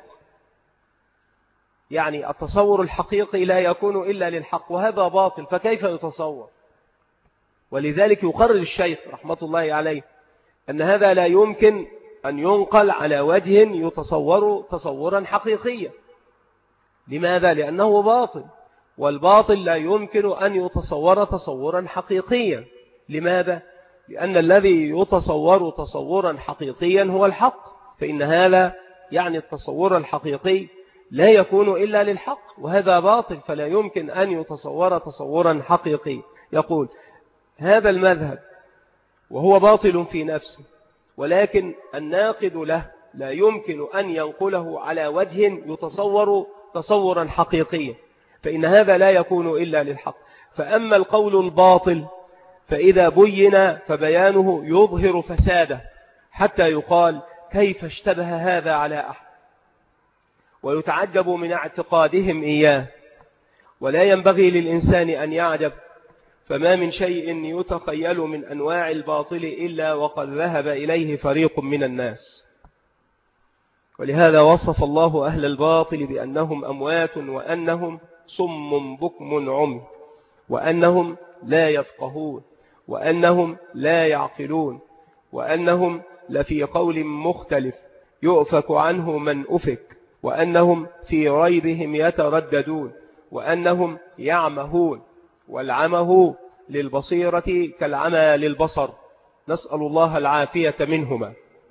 يعني التصور الحقيقي لا يكون إلا للحق، وهذا باطل فكيف يتصور؟ ولذلك يقرر الشيخ رحمة الله عليه أن هذا لا يمكن أن ينقل على وجه يتصور تصورا حقيقيا. لماذا؟ لأنه باطل، والباطل لا يمكن أن يتصور تصورا حقيقيا. لماذا؟ لأن الذي يتصور تصورا حقيقيا هو الحق، فإن هذا يعني التصور الحقيقي لا يكون إلا للحق، وهذا باطل فلا يمكن أن يتصور تصورا حقيقي. يقول هذا المذهب وهو باطل في نفسه، ولكن الناقد له لا يمكن أن ينقله على وجه يتصور تصورا حقيقيا، فإن هذا لا يكون إلا للحق. فأما القول الباطل فإذا بين فبيانه يظهر فساده، حتى يقال كيف اشتبه هذا على أحد، ويتعجب من اعتقادهم إياه. ولا ينبغي للإنسان أن يعجب، فما من شيء يتخيل من أنواع الباطل إلا وقد ذهب إليه فريق من الناس. ولهذا وصف الله أهل الباطل بأنهم أموات، وأنهم صم بكم عمي، وأنهم لا يفقهون، وأنهم لا يعقلون، وأنهم لفي قول مختلف يؤفك عنه من أفك، وأنهم في ريبهم يترددون، وأنهم يعمهون، والعمه للبصيرة كالعمى للبصر، نسأل الله العافية منهما.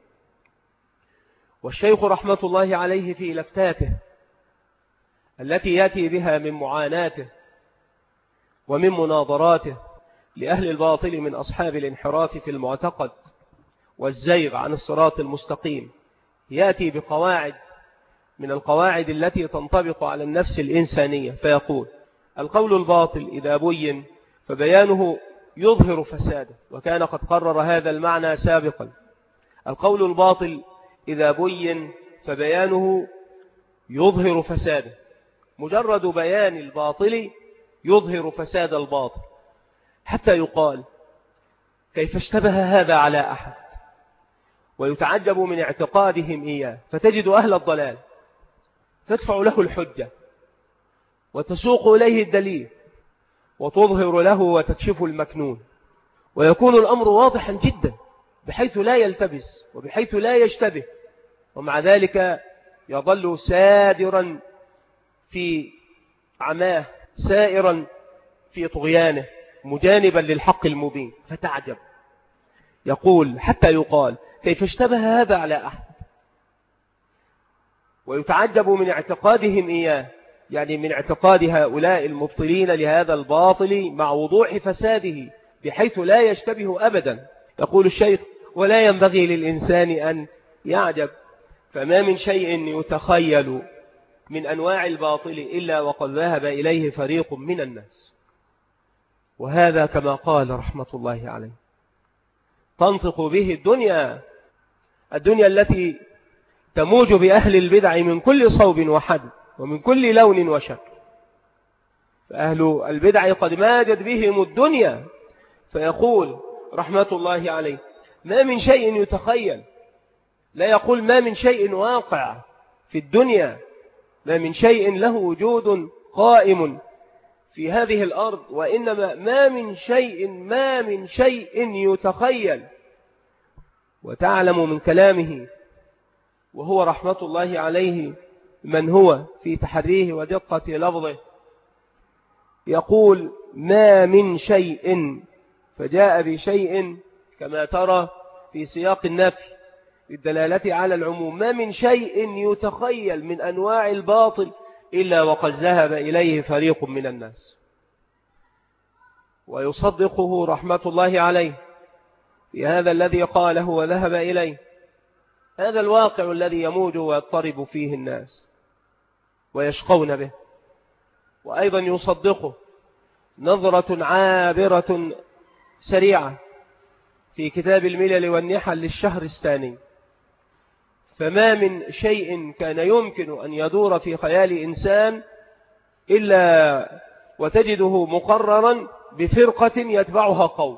والشيخ رحمة الله عليه في لفتاته التي يأتي بها من معاناته ومن مناظراته لأهل الباطل من أصحاب الانحراف في المعتقد والزيغ عن الصراط المستقيم، يأتي بقواعد من القواعد التي تنطبق على النفس الإنسانية، فيقول القول الباطل إذا بين فبيانه يظهر فساده، وكان قد قرر هذا المعنى سابقا. القول الباطل إذا بين فبيانه يظهر فساده، مجرد بيان الباطل يظهر فساد الباطل، حتى يقال كيف اشتبه هذا على أحد، ويتعجب من اعتقادهم إياه، فتجد أهل الضلال تدفع له الحجة وتسوق إليه الدليل وتظهر له وتكشف المكنون، ويكون الأمر واضحا جدا بحيث لا يلتبس وبحيث لا يشتبه، ومع ذلك يظل سادرا في عماه سائرا في طغيانه مجانبا للحق المبين. فتعجب، يقول حتى يقال كيف اشتبه هذا على أحد، ويتعجب من اعتقادهم إياه، يعني من اعتقاد هؤلاء المبطلين لهذا الباطل مع وضوح فساده بحيث لا يشتبه أبدا. يقول الشيخ ولا ينبغي للإنسان أن يعجب، فما من شيء يتخيل من أنواع الباطل إلا وقد ذهب إليه فريق من الناس. وهذا كما قال رحمة الله عليه تنطق به الدنيا، الدنيا التي تموج بأهل البدع من كل صوب وحد ومن كل لون وشكل، فأهل البدع قد ماجت بهم الدنيا. فيقول رحمة الله عليه ما من شيء يتخيل، لا يقول ما من شيء واقع في الدنيا، ما من شيء له وجود قائم في هذه الأرض، وإنما ما من شيء ما من شيء يتخيل. وتعلم من كلامه وهو رحمة الله عليه من هو في تحريه ودقة لفظه، يقول ما من شيء، فجاء بشيء كما ترى في سياق النفي بالدلالة على العموم، ما من شيء يتخيل من أنواع الباطل إلا وقد ذهب إليه فريق من الناس. ويصدقه رحمة الله عليه في هذا الذي قاله وذهب إليه، هذا الواقع الذي يموج ويضطرب فيه الناس ويشقون به. وأيضا يصدقه نظرة عابرة سريعة في كتاب الملل والنحل للشهر الثاني، فما من شيء كان يمكن أن يدور في خيال إنسان إلا وتجده مقررا بفرقة يتبعها قوم،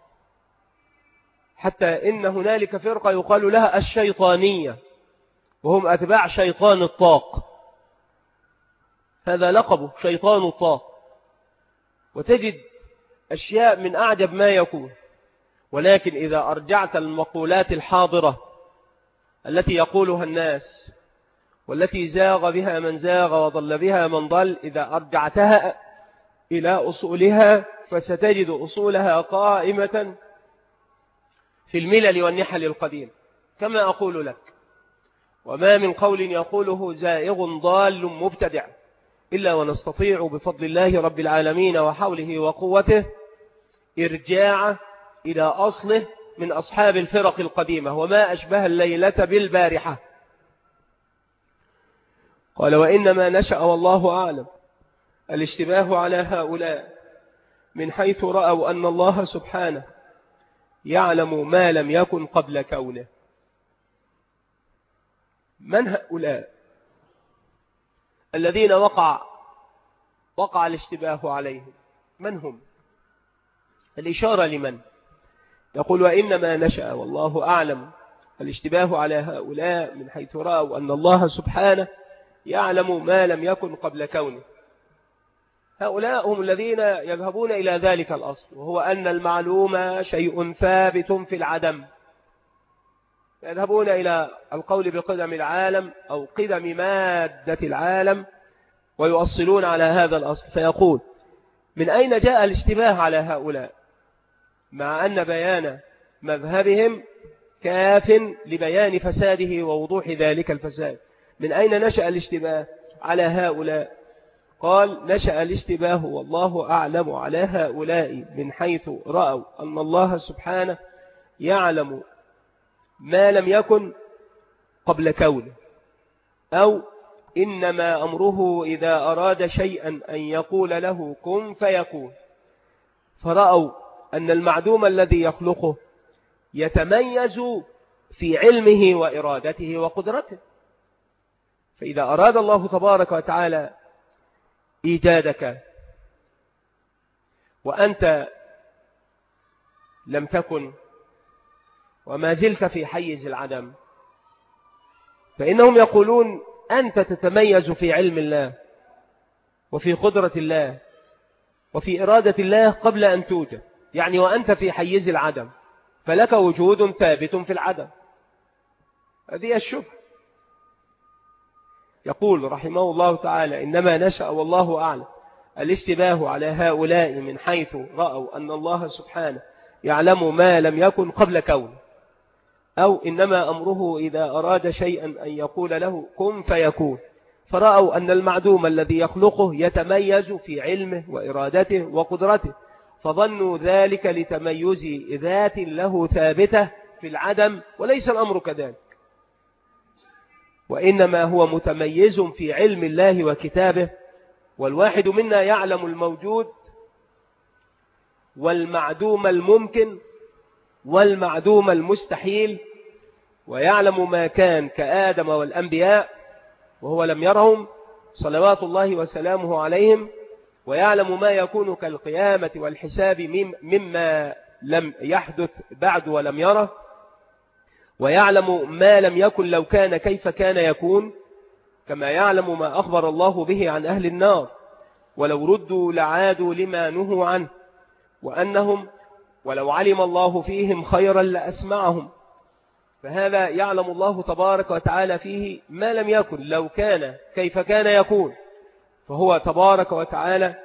حتى إن هنالك فرقة يقال لها الشيطانية، وهم أتباع شيطان الطاق، هذا لقبه شيطان الطاق. وتجد أشياء من أعجب ما يكون، ولكن إذا أرجعت المقولات الحاضرة التي يقولها الناس والتي زاغ بها من زاغ وضل بها من ضل، إذا أرجعتها إلى أصولها فستجد أصولها قائمة في الملل والنحل القديم. كما أقول لك وما من قول يقوله زائغ ضال مبتدع إلا ونستطيع بفضل الله رب العالمين وحوله وقوته إرجاعه إلى أصله من أصحاب الفرق القديمة، وما أشبه الليلة بالبارحة. قال وإنما نشأ والله أعلم الاشتباه على هؤلاء من حيث رأوا أن الله سبحانه يعلم ما لم يكن قبل كونه. من هؤلاء الذين وقع وقع الاشتباه عليهم؟ من هم؟ الإشارة لمن؟ يقول وإنما نشأ والله أعلم الاشتباه على هؤلاء من حيث رأوا أن الله سبحانه يعلم ما لم يكن قبل كونه. هؤلاء هم الذين يذهبون إلى ذلك الأصل، وهو أن المعلوم شيء ثابت في العدم، يذهبون إلى القول بقدم العالم أو قدم مادة العالم ويؤصلون على هذا الأصل. فيقول من أين جاء الاشتباه على هؤلاء مع أن بيان مذهبهم كاف لبيان فساده ووضوح ذلك الفساد؟ من أين نشأ الاشتباه على هؤلاء؟ قال نشأ الاشتباه والله أعلم على هؤلاء من حيث رأوا أن الله سبحانه يعلم ما لم يكن قبل كونه، أو إنما أمره إذا أراد شيئا أن يقول له كن فيكون. فرأوا أن المعدوم الذي يخلقه يتميز في علمه وإرادته وقدرته. فإذا أراد الله تبارك وتعالى إيجادك وأنت لم تكن وما زلت في حيز العدم، فإنهم يقولون أنت تتميز في علم الله وفي قدرة الله وفي إرادة الله قبل أن توجد، يعني وأنت في حيز العدم فلك وجود ثابت في العدم. هذه الشبهة. يقول رحمه الله تعالى: إنما نشأ والله أعلم الاشتباه على هؤلاء من حيث رأوا أن الله سبحانه يعلم ما لم يكن قبل كونه، أو إنما أمره إذا أراد شيئا أن يقول له كن فيكون. فرأوا أن المعدوم الذي يخلقه يتميز في علمه وإرادته وقدرته، فظنوا ذلك لتميز ذات له ثابتة في العدم، وليس الأمر كذلك، وإنما هو متميز في علم الله وكتابه. والواحد منا يعلم الموجود والمعدوم الممكن والمعدوم المستحيل، ويعلم ما كان كآدم والأنبياء وهو لم يرهم صلوات الله وسلامه عليهم، ويعلم ما يكون كالقيامة والحساب مما لم يحدث بعد ولم يره، ويعلم ما لم يكن لو كان كيف كان يكون، كما يعلم ما أخبر الله به عن أهل النار ولو ردوا لعادوا لما نهوا عنه، وأنهم ولو علم الله فيهم خيرا لأسمعهم. فهذا يعلم الله تبارك وتعالى فيه ما لم يكن لو كان كيف كان يكون، فهو تبارك وتعالى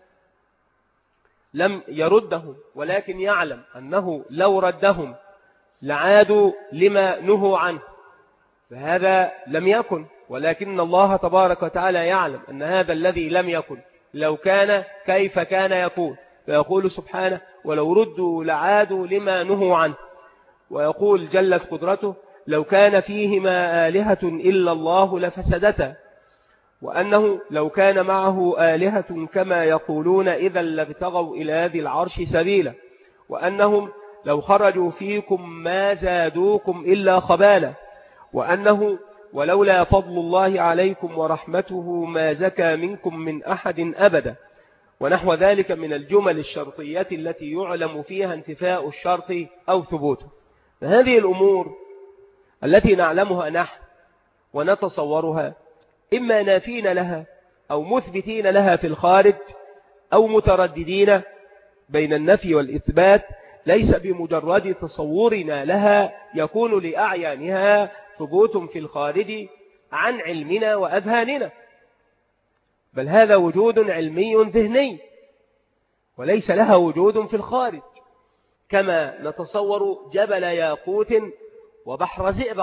لم يردهم، ولكن يعلم أنه لو ردهم لعادوا لما نهوا عنه، فهذا لم يكن، ولكن الله تبارك وتعالى يعلم أن هذا الذي لم يكن لو كان كيف كان يكون، فيقول سبحانه ولو ردوا لعادوا لما نهوا عنه. ويقول جلت قدرته لو كان فيهما آلهة إلا الله لفسدتا، وأنه لو كان معه آلهة كما يقولون إذا لابتغوا إلى ذي العرش سبيلا، وأنهم لو خرجوا فيكم ما زادوكم إلا خبالا، وأنه ولولا فضل الله عليكم ورحمته ما زكى منكم من أحد أبدا، ونحو ذلك من الجمل الشرطية التي يعلم فيها انتفاء الشرط أو ثبوته. فهذه الأمور التي نعلمها نحن ونتصورها إما نافين لها أو مثبتين لها في الخارج أو مترددين بين النفي والإثبات، ليس بمجرد تصورنا لها يكون لأعيانها ثبوت في الخارج عن علمنا وأذهاننا، بل هذا وجود علمي ذهني وليس لها وجود في الخارج، كما نتصور جبل ياقوت وبحر زئبق.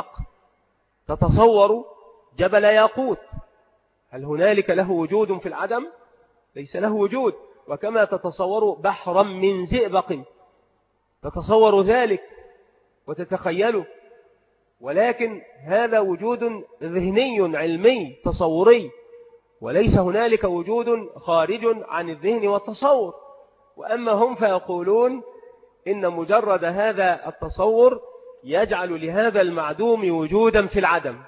تتصور جبل ياقوت، هل هنالك له وجود في العدم؟ ليس له وجود. وكما تتصور بحرا من زئبق، تتصور ذلك وتتخيله، ولكن هذا وجود ذهني علمي تصوري، وليس هنالك وجود خارج عن الذهن والتصور. وأما هم فيقولون إن مجرد هذا التصور يجعل لهذا المعدوم وجودا في العدم،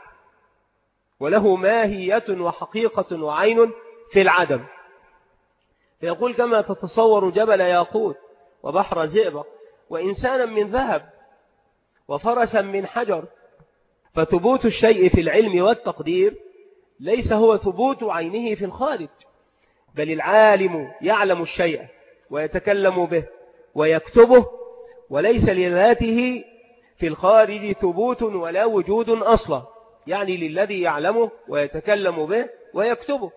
وله ماهية وحقيقة وعين في العدم. فيقول كما تتصور جبل ياقوت وبحر زئبق وإنسانا من ذهب وفرسا من حجر، فثبوت الشيء في العلم والتقدير ليس هو ثبوت عينه في الخارج، بل العالم يعلم الشيء ويتكلم به ويكتبه، وليس لذاته في الخارج ثبوت ولا وجود أصلا، يعني للذي يعلمه ويتكلم به ويكتبه.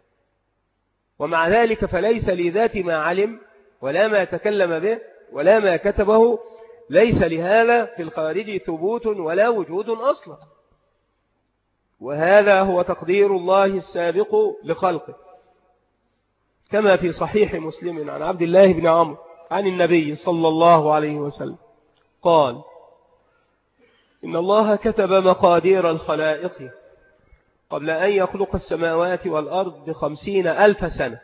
ومع ذلك فليس لذات ما علم ولا ما تكلم به ولا ما كتبه، ليس لهذا في الخارج ثبوت ولا وجود أصلا. وهذا هو تقدير الله السابق لخلقه، كما في صحيح مسلم عن عبد الله بن عمرو عن النبي صلى الله عليه وسلم قال: إن الله كتب مقادير الخلائق قبل أن يخلق السماوات والأرض بخمسين ألف سنة.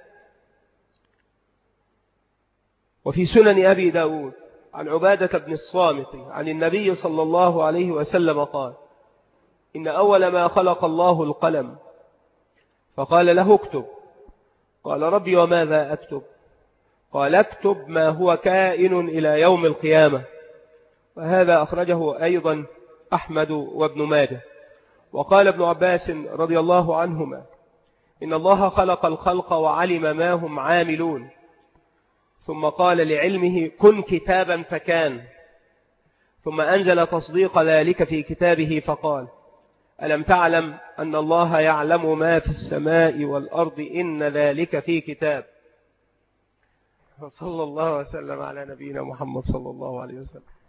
وفي سنن أبي داود عن عبادة بن الصامت عن النبي صلى الله عليه وسلم قال: إن أول ما خلق الله القلم، فقال له اكتب. قال: ربي وماذا أكتب؟ قال: اكتب ما هو كائن إلى يوم القيامة. وهذا أخرجه أيضا أحمد وابن ماجه. وقال ابن عباس رضي الله عنهما: إن الله خلق الخلق وعلم ما هم عاملون، ثم قال لعلمه: كن كتابا فكان، ثم أنزل تصديق ذلك في كتابه فقال: ألم تعلم أن الله يعلم ما في السماء والأرض إن ذلك في كتاب. صلى الله وسلم على نبينا محمد صلى الله عليه وسلم.